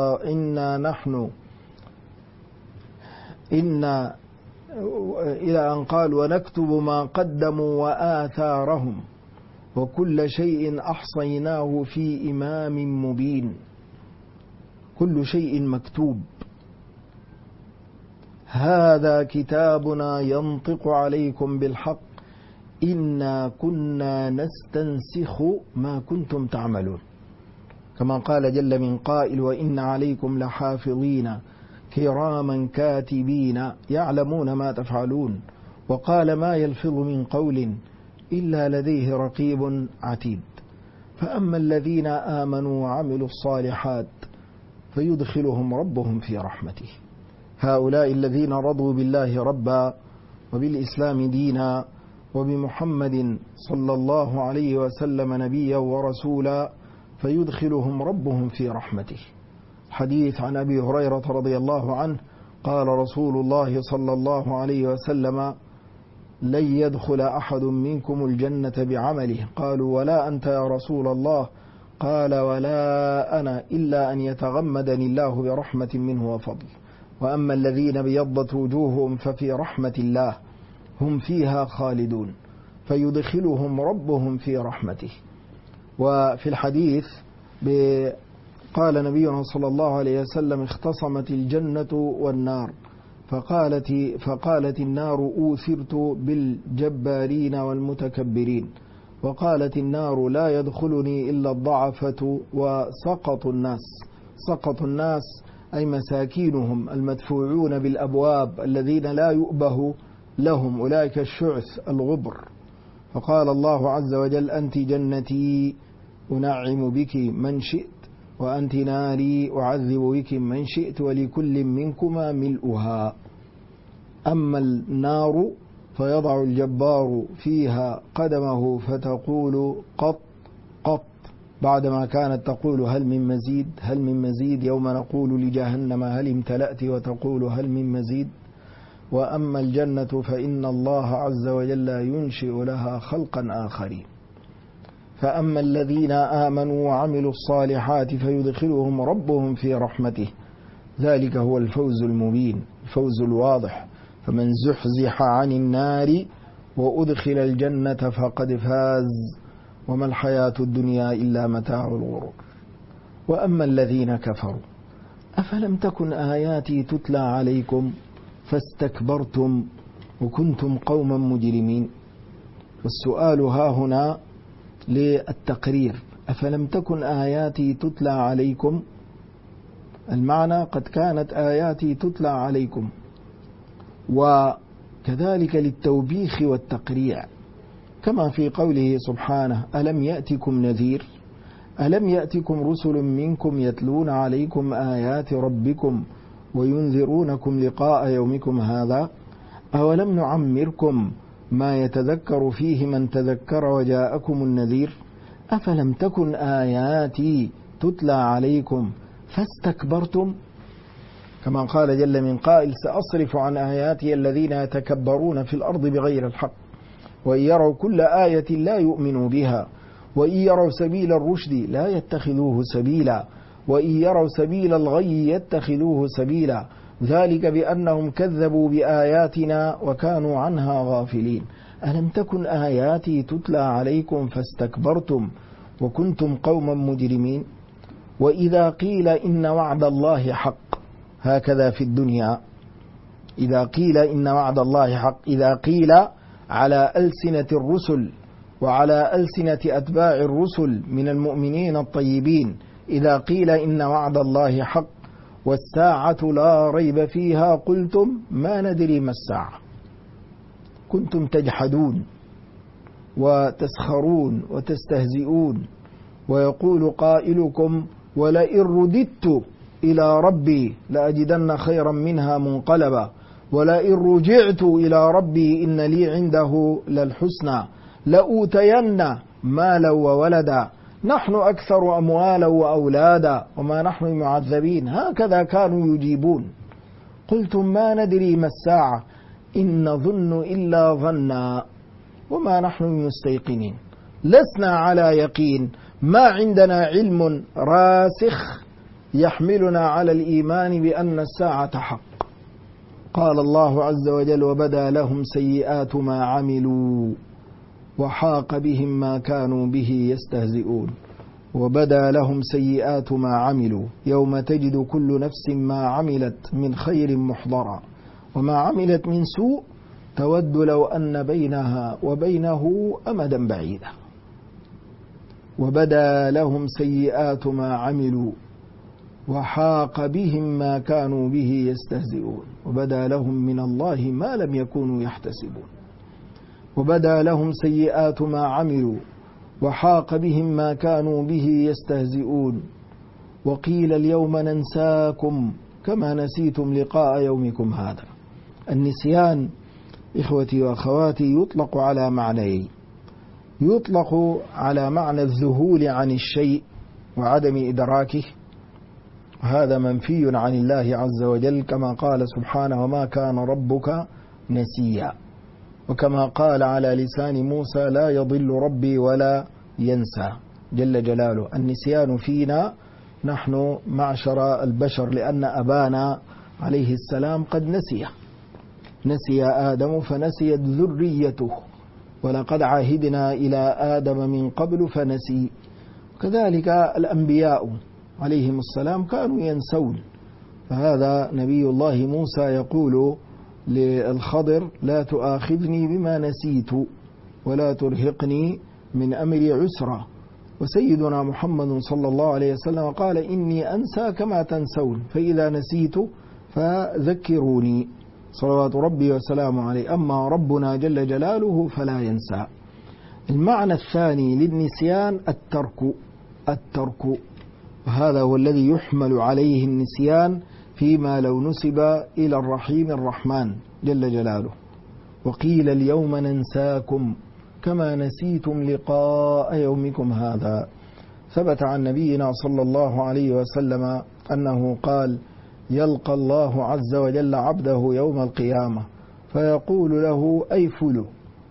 إلى أن قال ونكتب ما قدموا وآثارهم وكل شيء أحصيناه في إمام مبين. كل شيء مكتوب. هذا كتابنا ينطق عليكم بالحق إنا كنا نستنسخ ما كنتم تعملون، كما قال جل من قائل وإن عليكم لحافظين كراما كاتبين يعلمون ما تفعلون. وقال ما يلفظ من قول إلا لديه رقيب عتيد. فأما الذين آمنوا وعملوا الصالحات فيدخلهم ربهم في رحمته. هؤلاء الذين رضوا بالله ربا وبالإسلام دينا وبمحمد صلى الله عليه وسلم نبيا ورسولا فيدخلهم ربهم في رحمته. حديث عن أبي هريرة رضي الله عنه قال رسول الله صلى الله عليه وسلم لن يدخل أحد منكم الجنة بعمله. قالوا ولا أنت يا رسول الله؟ قال ولا أنا إلا أن يتغمدني الله برحمة منه وفضل. وأما الذين بيضت وجوههم ففي رحمة الله هم فيها خالدون فيدخلهم ربهم في رحمته. وفي الحديث قال نبينا صلى الله عليه وسلم اختصمت الجنة والنار فقالت النار أوثرت بالجبارين والمتكبرين، وقالت النار لا يدخلني إلا الضعفة وسقط الناس. سقط الناس أي مساكينهم المدفوعون بالأبواب الذين لا يؤبه لهم، أولئك الشعث الغبر. فقال الله عز وجل أنت جنتي أنعم بك من شئت وأنت ناري أعذب بك من شئت ولكل منكما ملؤها. أما النار فيضع الجبار فيها قدمه فتقول قط قط بعدما كانت تقول هل من مزيد هل من مزيد، يوم نقول لجهنم هل امتلأت وتقول هل من مزيد. وأما الجنة فإن الله عز وجل ينشئ لها خلقا آخرين. فأما الذين آمنوا وعملوا الصالحات فيدخلهم ربهم في رحمته، ذلك هو الفوز المبين، الفوز الواضح. فمن زحزح عن النار وأدخل الجنة فقد فاز وما الحياة الدنيا إلا متاع الغرور. وأما الذين كفروا أفلم تكن آياتي تتلى عليكم فاستكبرتم وكنتم قوما مجرمين. والسؤال ها هنا للتقرير، أفلم تكن آياتي تتلى عليكم، المعنى قد كانت آياتي تتلى عليكم، وكذلك للتوبيخ والتقريع، كما في قوله سبحانه ألم يأتكم نذير، ألم يأتكم رسل منكم يتلون عليكم آيات ربكم وينذرونكم لقاء يومكم هذا، أولم نعمركم ما يتذكر فيه من تذكر وجاءكم النذير، أفلم تكن آياتي تتلى عليكم فاستكبرتم، كما قال جل من قائل سأصرف عن آياتي الذين يتكبرون في الأرض بغير الحق وإن يروا كل آية لا يؤمنوا بها وإن يروا سبيل الرشد لا يتخذوه سبيلا وإن يروا سبيل الغي يتخذوه سبيلا ذلك بأنهم كذبوا بآياتنا وكانوا عنها غافلين. ألم تكن آياتي تتلى عليكم فاستكبرتم وكنتم قوما مجرمين. وإذا قيل إن وعد الله حق، هكذا في الدنيا إذا قيل إن وعد الله حق، إذا قيل على ألسنة الرسل وعلى ألسنة أتباع الرسل من المؤمنين الطيبين، إذا قيل إن وعد الله حق والساعة لا ريب فيها قلتم ما ندري ما الساعة، كنتم تجحدون وتسخرون وتستهزئون. ويقول قائلكم ولئن رددت إلى ربي لأجدن خيرا منها منقلبا ولئن رجعت إلى ربي إن لي عنده للحسنى لأوتين مالا وولدا نحن أكثر أموالا وأولادا وما نحن معذبين. هكذا كانوا يجيبون. قلتم ما ندري ما الساعة إن نظن إلا ظنا وما نحن مستيقنين، لسنا على يقين، ما عندنا علم راسخ يحملنا على الإيمان بأن الساعة حق. قال الله عز وجل وبدا لهم سيئات ما عملوا وحاق بهم ما كانوا به يستهزئون. وبدا لهم سيئات ما عملوا يوم تجد كل نفس ما عملت من خير محضرا وما عملت من سوء تود لو أن بينها وبينه أمدا بعيدا. وبدا لهم سيئات ما عملوا وحاق بهم ما كانوا به يستهزئون وبدا لهم من الله ما لم يكونوا يحتسبون. وبدا لهم سيئات ما عملوا وحاق بهم ما كانوا به يستهزئون وقيل اليوم ننساكم كما نسيتم لقاء يومكم هذا. النسيان إخوتي وأخواتي يطلق على معنيين، يطلق على معنى الذهول عن الشيء وعدم إدراكه، هذا منفي عن الله عز وجل كما قال سبحانه وما كان ربك نسيا، وكما قال على لسان موسى لا يضل ربي ولا ينسى جل جلاله. النسيان فينا نحن معشر البشر لأن أبانا عليه السلام قد نسي آدم فنسيت ذريته ولقد عهدنا إلى آدم من قبل فنسي. كذلك الأنبياء عليهم السلام كانوا ينسون، فهذا نبي الله موسى يقول للخضر لا تؤاخذني بما نسيت ولا ترهقني من أمري عسرا. وسيدنا محمد صلى الله عليه وسلم قال إني أنسى كما تنسون فإذا نسيت فذكروني صلوات ربي وسلامه عليه. أما ربنا جل جلاله فلا ينسى. المعنى الثاني للنسيان الترك، وهذا هو الذي يحمل عليه النسيان فيما لو نسب إلى الرحيم الرحمن جل جلاله. وقيل اليوم ننساكم كما نسيتم لقاء يومكم هذا. ثبت عن نبينا صلى الله عليه وسلم أنه قال يلقى الله عز وجل عبده يوم القيامة فيقول له أي فلو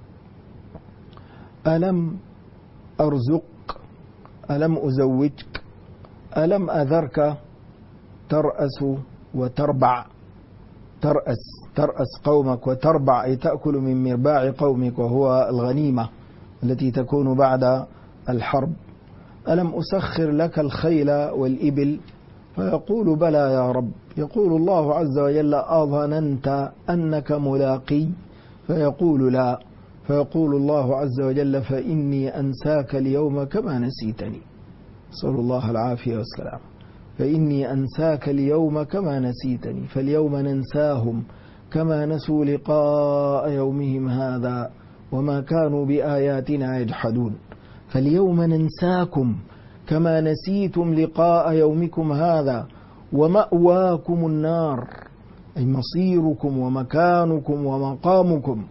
ألم أرزق ألم أزوجك ألم أذرك ترأس وتربع. ترأس قومك وتربع، أي تأكل من مرباع قومك، وهو الغنيمة التي تكون بعد الحرب. ألم أسخر لك الخيل والإبل؟ فيقول بلى يا رب. يقول الله عز وجل أظننت أنك ملاقي؟ فيقول لا. فيقول الله عز وجل فإني أنساك اليوم كما نسيتني. صلى الله العافية والسلام. فإني أنساك اليوم كما نسيتني. فاليوم ننساهم كما نسوا لقاء يومهم هذا وما كانوا بآياتنا يجحدون. فاليوم ننساكم كما نسيتم لقاء يومكم هذا ومأواكم النار، أي مصيركم ومكانكم ومقامكم.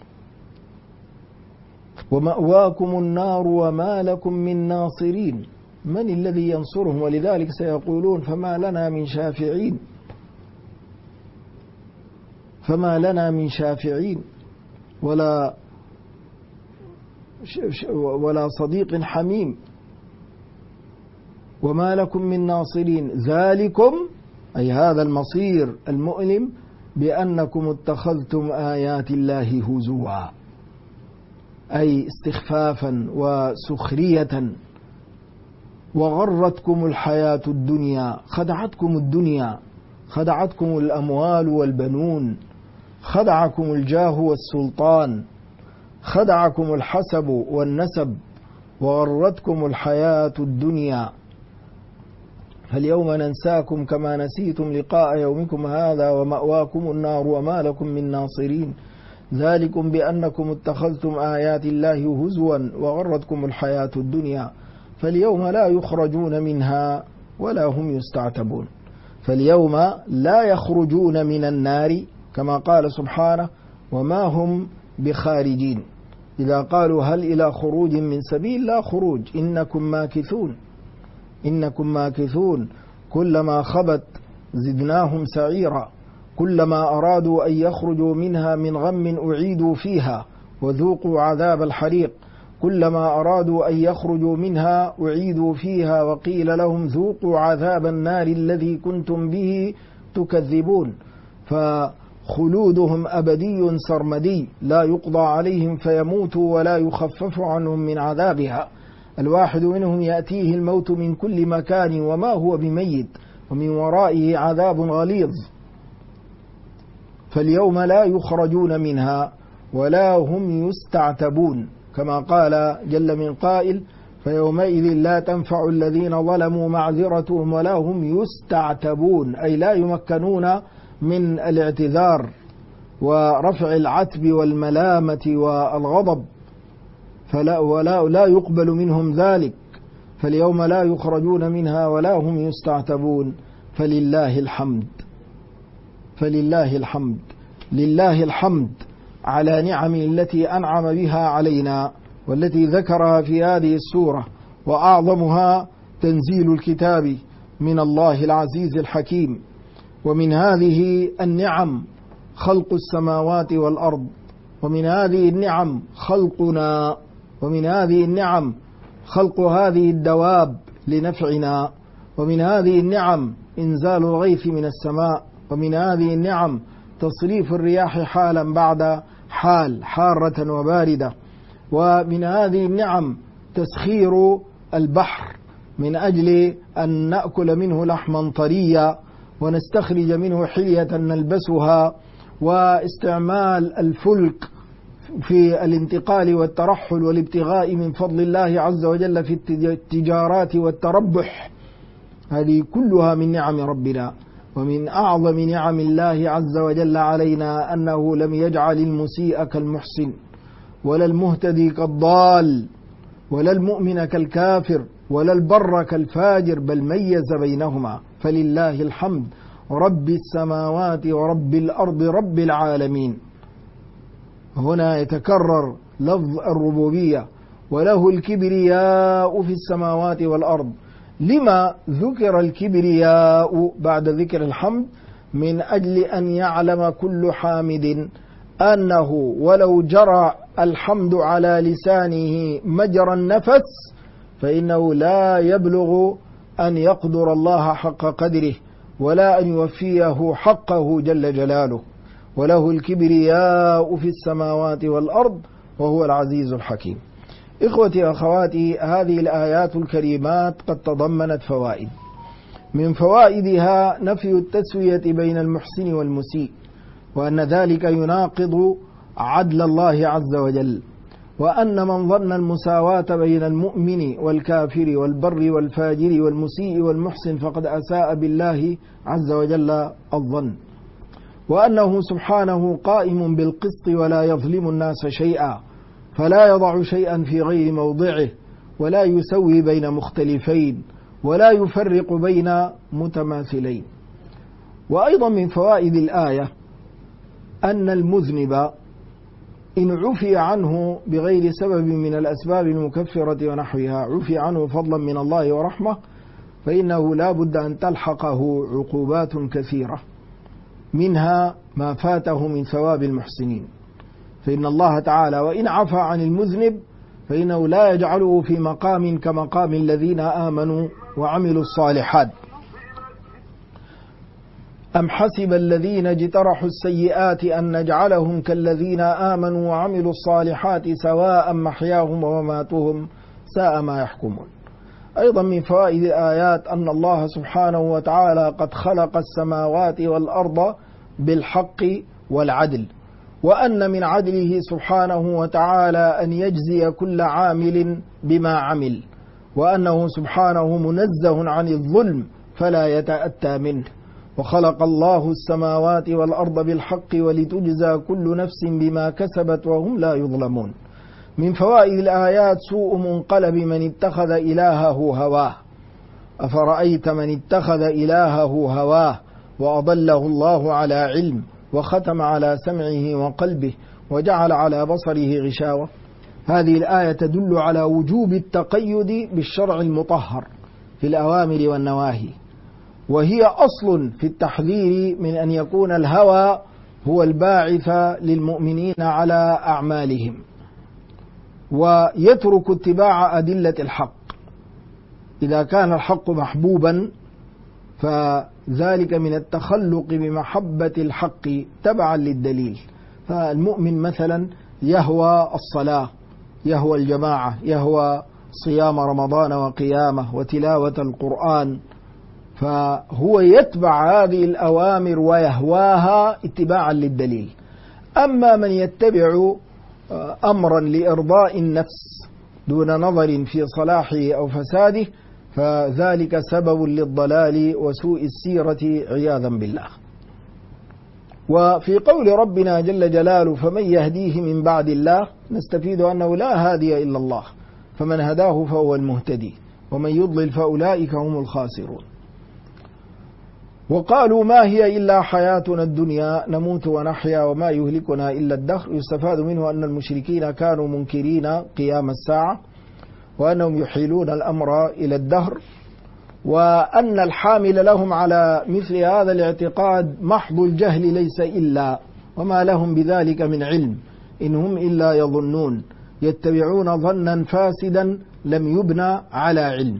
ومأواكم النار وما لكم من ناصرين. من الذي ينصرهم؟ ولذلك سيقولون فما لنا من شافعين، فما لنا من شافعين ولا صديق حميم، وما لكم من ناصرين. ذلكم أي هذا المصير المؤلم بأنكم اتخذتم آيات الله هزوا، أي استخفافا وسخرية. وغرتكم الحياة الدنيا، خدعتكم الدنيا، خدعتكم الأموال والبنون، خدعكم الجاه والسلطان، خدعكم الحسب والنسب، وغرتكم الحياة الدنيا. فاليوم ننساكم كما نسيتم لقاء يومكم هذا ومأواكم النار وما لكم من ناصرين. ذلكم بأنكم اتخذتم آيات الله هزوا وغرتكم الحياة الدنيا. فاليوم لا يخرجون منها ولا هم يستعتبون. فاليوم لا يخرجون من النار كما قال سبحانه وما هم بخارجين. إذا قالوا هل إلى خروج من سبيل؟ لا خروج، إنكم ماكثون، إنكم ماكثون. كلما خبت زدناهم سعيرا، كلما أرادوا أن يخرجوا منها من غم أعيدوا فيها وذوقوا عذاب الحريق. كلما أرادوا أن يخرجوا منها أعيدوا فيها وقيل لهم ذوقوا عذاب النار الذي كنتم به تكذبون. فخلودهم أبدي سرمدي، لا يقضى عليهم فيموتوا ولا يخفف عنهم من عذابها. الواحد منهم يأتيه الموت من كل مكان وما هو بميت ومن ورائه عذاب غليظ. فاليوم لا يخرجون منها ولا هم يستعتبون، كما قال جل من قائل فيومئذ لا تنفع الذين ظلموا معذرتهم ولا هم يستعتبون، أي لا يمكنون من الاعتذار ورفع العتب والملامة والغضب، لا يقبل منهم ذلك. فاليوم لا يخرجون منها ولا هم يستعتبون. فلله الحمد، فلله الحمد، لله الحمد على نعم التي أنعم بها علينا والتي ذكرها في هذه السورة، وأعظمها تنزيل الكتاب من الله العزيز الحكيم. ومن هذه النعم خلق السماوات والأرض، ومن هذه النعم خلقنا، ومن هذه النعم خلق هذه الدواب لنفعنا، ومن هذه النعم إنزال الغيث من السماء، ومن هذه النعم تصريف الرياح حالا بعد حال، حارة وباردة، ومن هذه النعم تسخير البحر من أجل أن نأكل منه لحما طريا ونستخرج منه حلية نلبسها، واستعمال الفلك في الانتقال والترحل والابتغاء من فضل الله عز وجل في التجارات والتربح. هذه كلها من نعم ربنا. ومن أعظم نعم الله عز وجل علينا أنه لم يجعل المسيء كالمحسن ولا المهتدي كالضال ولا المؤمن كالكافر ولا البر كالفاجر، بل ميز بينهما. فلله الحمد رب السماوات ورب الأرض رب العالمين. هنا يتكرر لفظ الربوبية، وله الكبرياء في السماوات والأرض. لما ذكر الكبرياء بعد ذكر الحمد؟ من أجل أن يعلم كل حامد أنه ولو جرى الحمد على لسانه مجرى النفس فإنه لا يبلغ أن يقدر الله حق قدره ولا أن يوفيه حقه جل جلاله. وله الكبرياء في السماوات والأرض وهو العزيز الحكيم. إخوتي أخواتي، هذه الآيات الكريمات قد تضمنت فوائد. من فوائدها نفي التسوية بين المحسن والمسيء، وأن ذلك يناقض عدل الله عز وجل، وأن من ظن المساواة بين المؤمن والكافر والبر والفاجر والمسيء والمحسن فقد أساء بالله عز وجل الظن، وأنه سبحانه قائم بالقسط ولا يظلم الناس شيئا، فلا يضع شيئا في غير موضعه، ولا يسوي بين مختلفين، ولا يفرق بين متماثلين. وأيضا من فوائد الآية أن المذنب إن عفي عنه بغير سبب من الأسباب المكفرة ونحوها، عفي عنه فضلا من الله ورحمة، فإنه لا بد أن تلحقه عقوبات كثيرة، منها ما فاته من ثواب المحسنين. فإن الله تعالى وإن عفى عن المذنب فإنه لا يجعله في مقام كمقام الذين آمنوا وعملوا الصالحات. أم حسب الذين اجترحوا السيئات أن نجعلهم كالذين آمنوا وعملوا الصالحات سواء محياهم ومماتهم ساء ما يحكمون. أيضا من فوائد الآيات أن الله سبحانه وتعالى قد خلق السماوات والأرض بالحق والعدل، وأن من عدله سبحانه وتعالى أن يجزي كل عامل بما عمل، وأنه سبحانه منزه عن الظلم فلا يتأتى منه. وخلق الله السماوات والأرض بالحق ولتجزى كل نفس بما كسبت وهم لا يظلمون. من فوائد الآيات سوء منقلب من اتخذ إلهه هواه. أفرأيت من اتخذ إلهه هواه وأضله الله على علم وختم على سمعه وقلبه وجعل على بصره غشاوة. هذه الآية تدل على وجوب التقيد بالشرع المطهر في الأوامر والنواهي، وهي أصل في التحذير من أن يكون الهوى هو الباعث للمؤمنين على أعمالهم، ويترك اتباع أدلة الحق. إذا كان الحق محبوبا فذلك من التخلق بمحبة الحق تبعا للدليل. فالمؤمن مثلا يهوى الصلاة، يهوى الجماعة، يهوى صيام رمضان وقيامه وتلاوة القرآن، فهو يتبع هذه الأوامر ويهواها اتباعا للدليل. أما من يتبع أمرا لإرضاء النفس دون نظر في صلاحه أو فساده فذلك سبب للضلال وسوء السيرة عياذا بالله. وفي قول ربنا جل جلاله فمن يهديه من بعد الله نستفيد أنه لا هادي إلا الله، فمن هداه فهو المهتدي، ومن يضلل فأولئك هم الخاسرون. وقالوا ما هي إلا حياتنا الدنيا نموت ونحيا وما يهلكنا إلا الدهر. يستفاد منه أن المشركين كانوا منكرين قيام الساعة، وأنهم يحيلون الأمر إلى الدهر، وأن الحامل لهم على مثل هذا الاعتقاد محض الجهل ليس إلا، وما لهم بذلك من علم، إن هم إلا يظنون، يتبعون ظنا فاسدا لم يبنى على علم.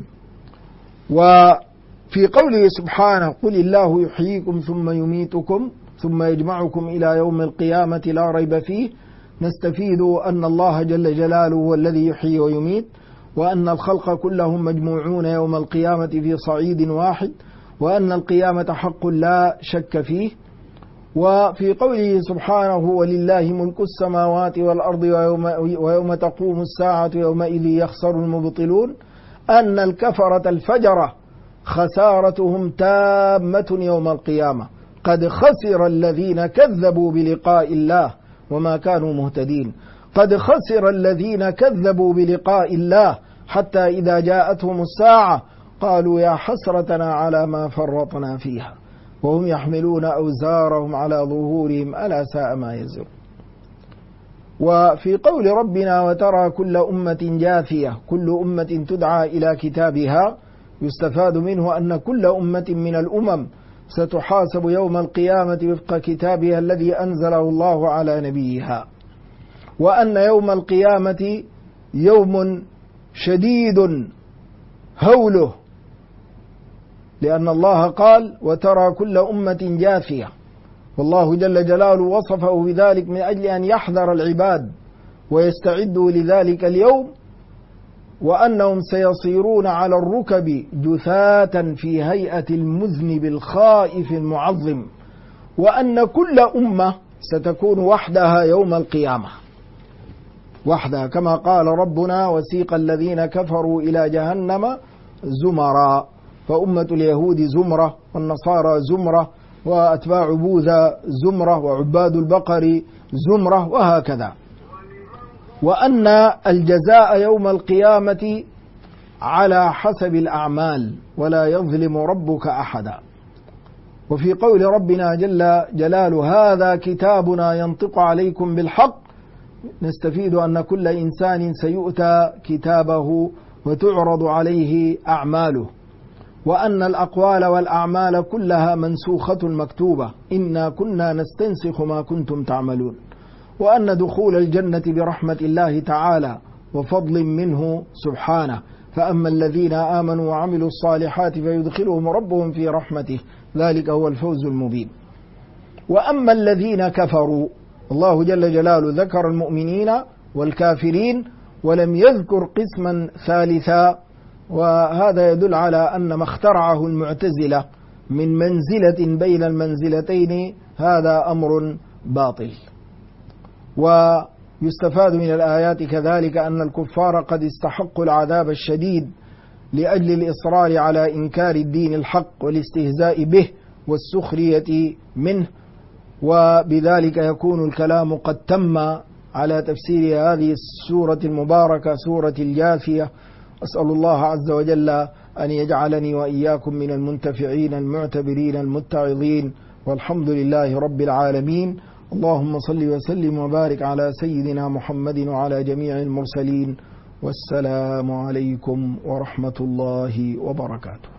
وفي قوله سبحانه قل الله يحييكم ثم يميتكم ثم يجمعكم إلى يوم القيامة لا ريب فيه، نستفيد أن الله جل جلاله هو الذي يحيي ويميت، وأن الخلق كلهم مجموعون يوم القيامة في صعيد واحد، وأن القيامة حق لا شك فيه. وفي قوله سبحانه ولله ملك السماوات والأرض ويوم تقوم الساعة يومئذ يخسر المبطلون، أن الكفرة الفجرة خسارتهم تامة يوم القيامة، قد خسر الذين كذبوا بلقاء الله وما كانوا مهتدين. قد خسر الذين كذبوا بلقاء الله حتى إذا جاءتهم الساعة قالوا يا حسرتنا على ما فرطنا فيها وهم يحملون أوزارهم على ظهورهم ألا ساء ما يزرون. وفي قول ربنا وترى كل أمة جاثية كل أمة تدعى إلى كتابها، يستفاد منه أن كل أمة من الأمم ستحاسب يوم القيامة وفق كتابها الذي أنزله الله على نبيها، وأن يوم القيامة يوم شديد هوله، لأن الله قال وترى كل أمة جاثية، والله جل جلاله وصفه بذلك من أجل أن يحذر العباد ويستعدوا لذلك اليوم، وأنهم سيصيرون على الركب جثاة في هيئة المذنب الخائف المعظم، وأن كل أمة ستكون وحدها يوم القيامة، وحدها، كما قال ربنا: وسيق الذين كفروا إلى جهنم زمرا، فأمة اليهود زمرة، والنصارى زمرة، وأتباع بوذا زمرة، وعباد البقر زمرة، وهكذا. وأن الجزاء يوم القيامة على حسب الأعمال ولا يظلم ربك أحدا. وفي قول ربنا جل جلاله: هذا كتابنا ينطق عليكم بالحق، نستفيد أن كل إنسان سيؤتى كتابه وتعرض عليه أعماله، وأن الأقوال والأعمال كلها منسوخة مكتوبة، إنا كنا نستنسخ ما كنتم تعملون، وأن دخول الجنة برحمة الله تعالى وفضل منه سبحانه، فأما الذين آمنوا وعملوا الصالحات فيدخلهم ربهم في رحمته، ذلك هو الفوز المبين. وأما الذين كفروا، الله جل جلاله ذكر المؤمنين والكافرين ولم يذكر قسما ثالثا، وهذا يدل على أن ما اخترعه المعتزلة من منزلة بين المنزلتين هذا أمر باطل. ويستفاد من الآيات كذلك أن الكفار قد استحقوا العذاب الشديد لأجل الإصرار على إنكار الدين الحق والاستهزاء به والسخرية منه، وبذلك يكون الكلام قد تم على تفسير هذه السورة المباركة، سورة الجاثية. أسأل الله عز وجل أن يجعلني وإياكم من المنتفعين المعتبرين المتعظين، والحمد لله رب العالمين. اللهم صل وسلم وبارك على سيدنا محمد وعلى جميع المرسلين، والسلام عليكم ورحمة الله وبركاته.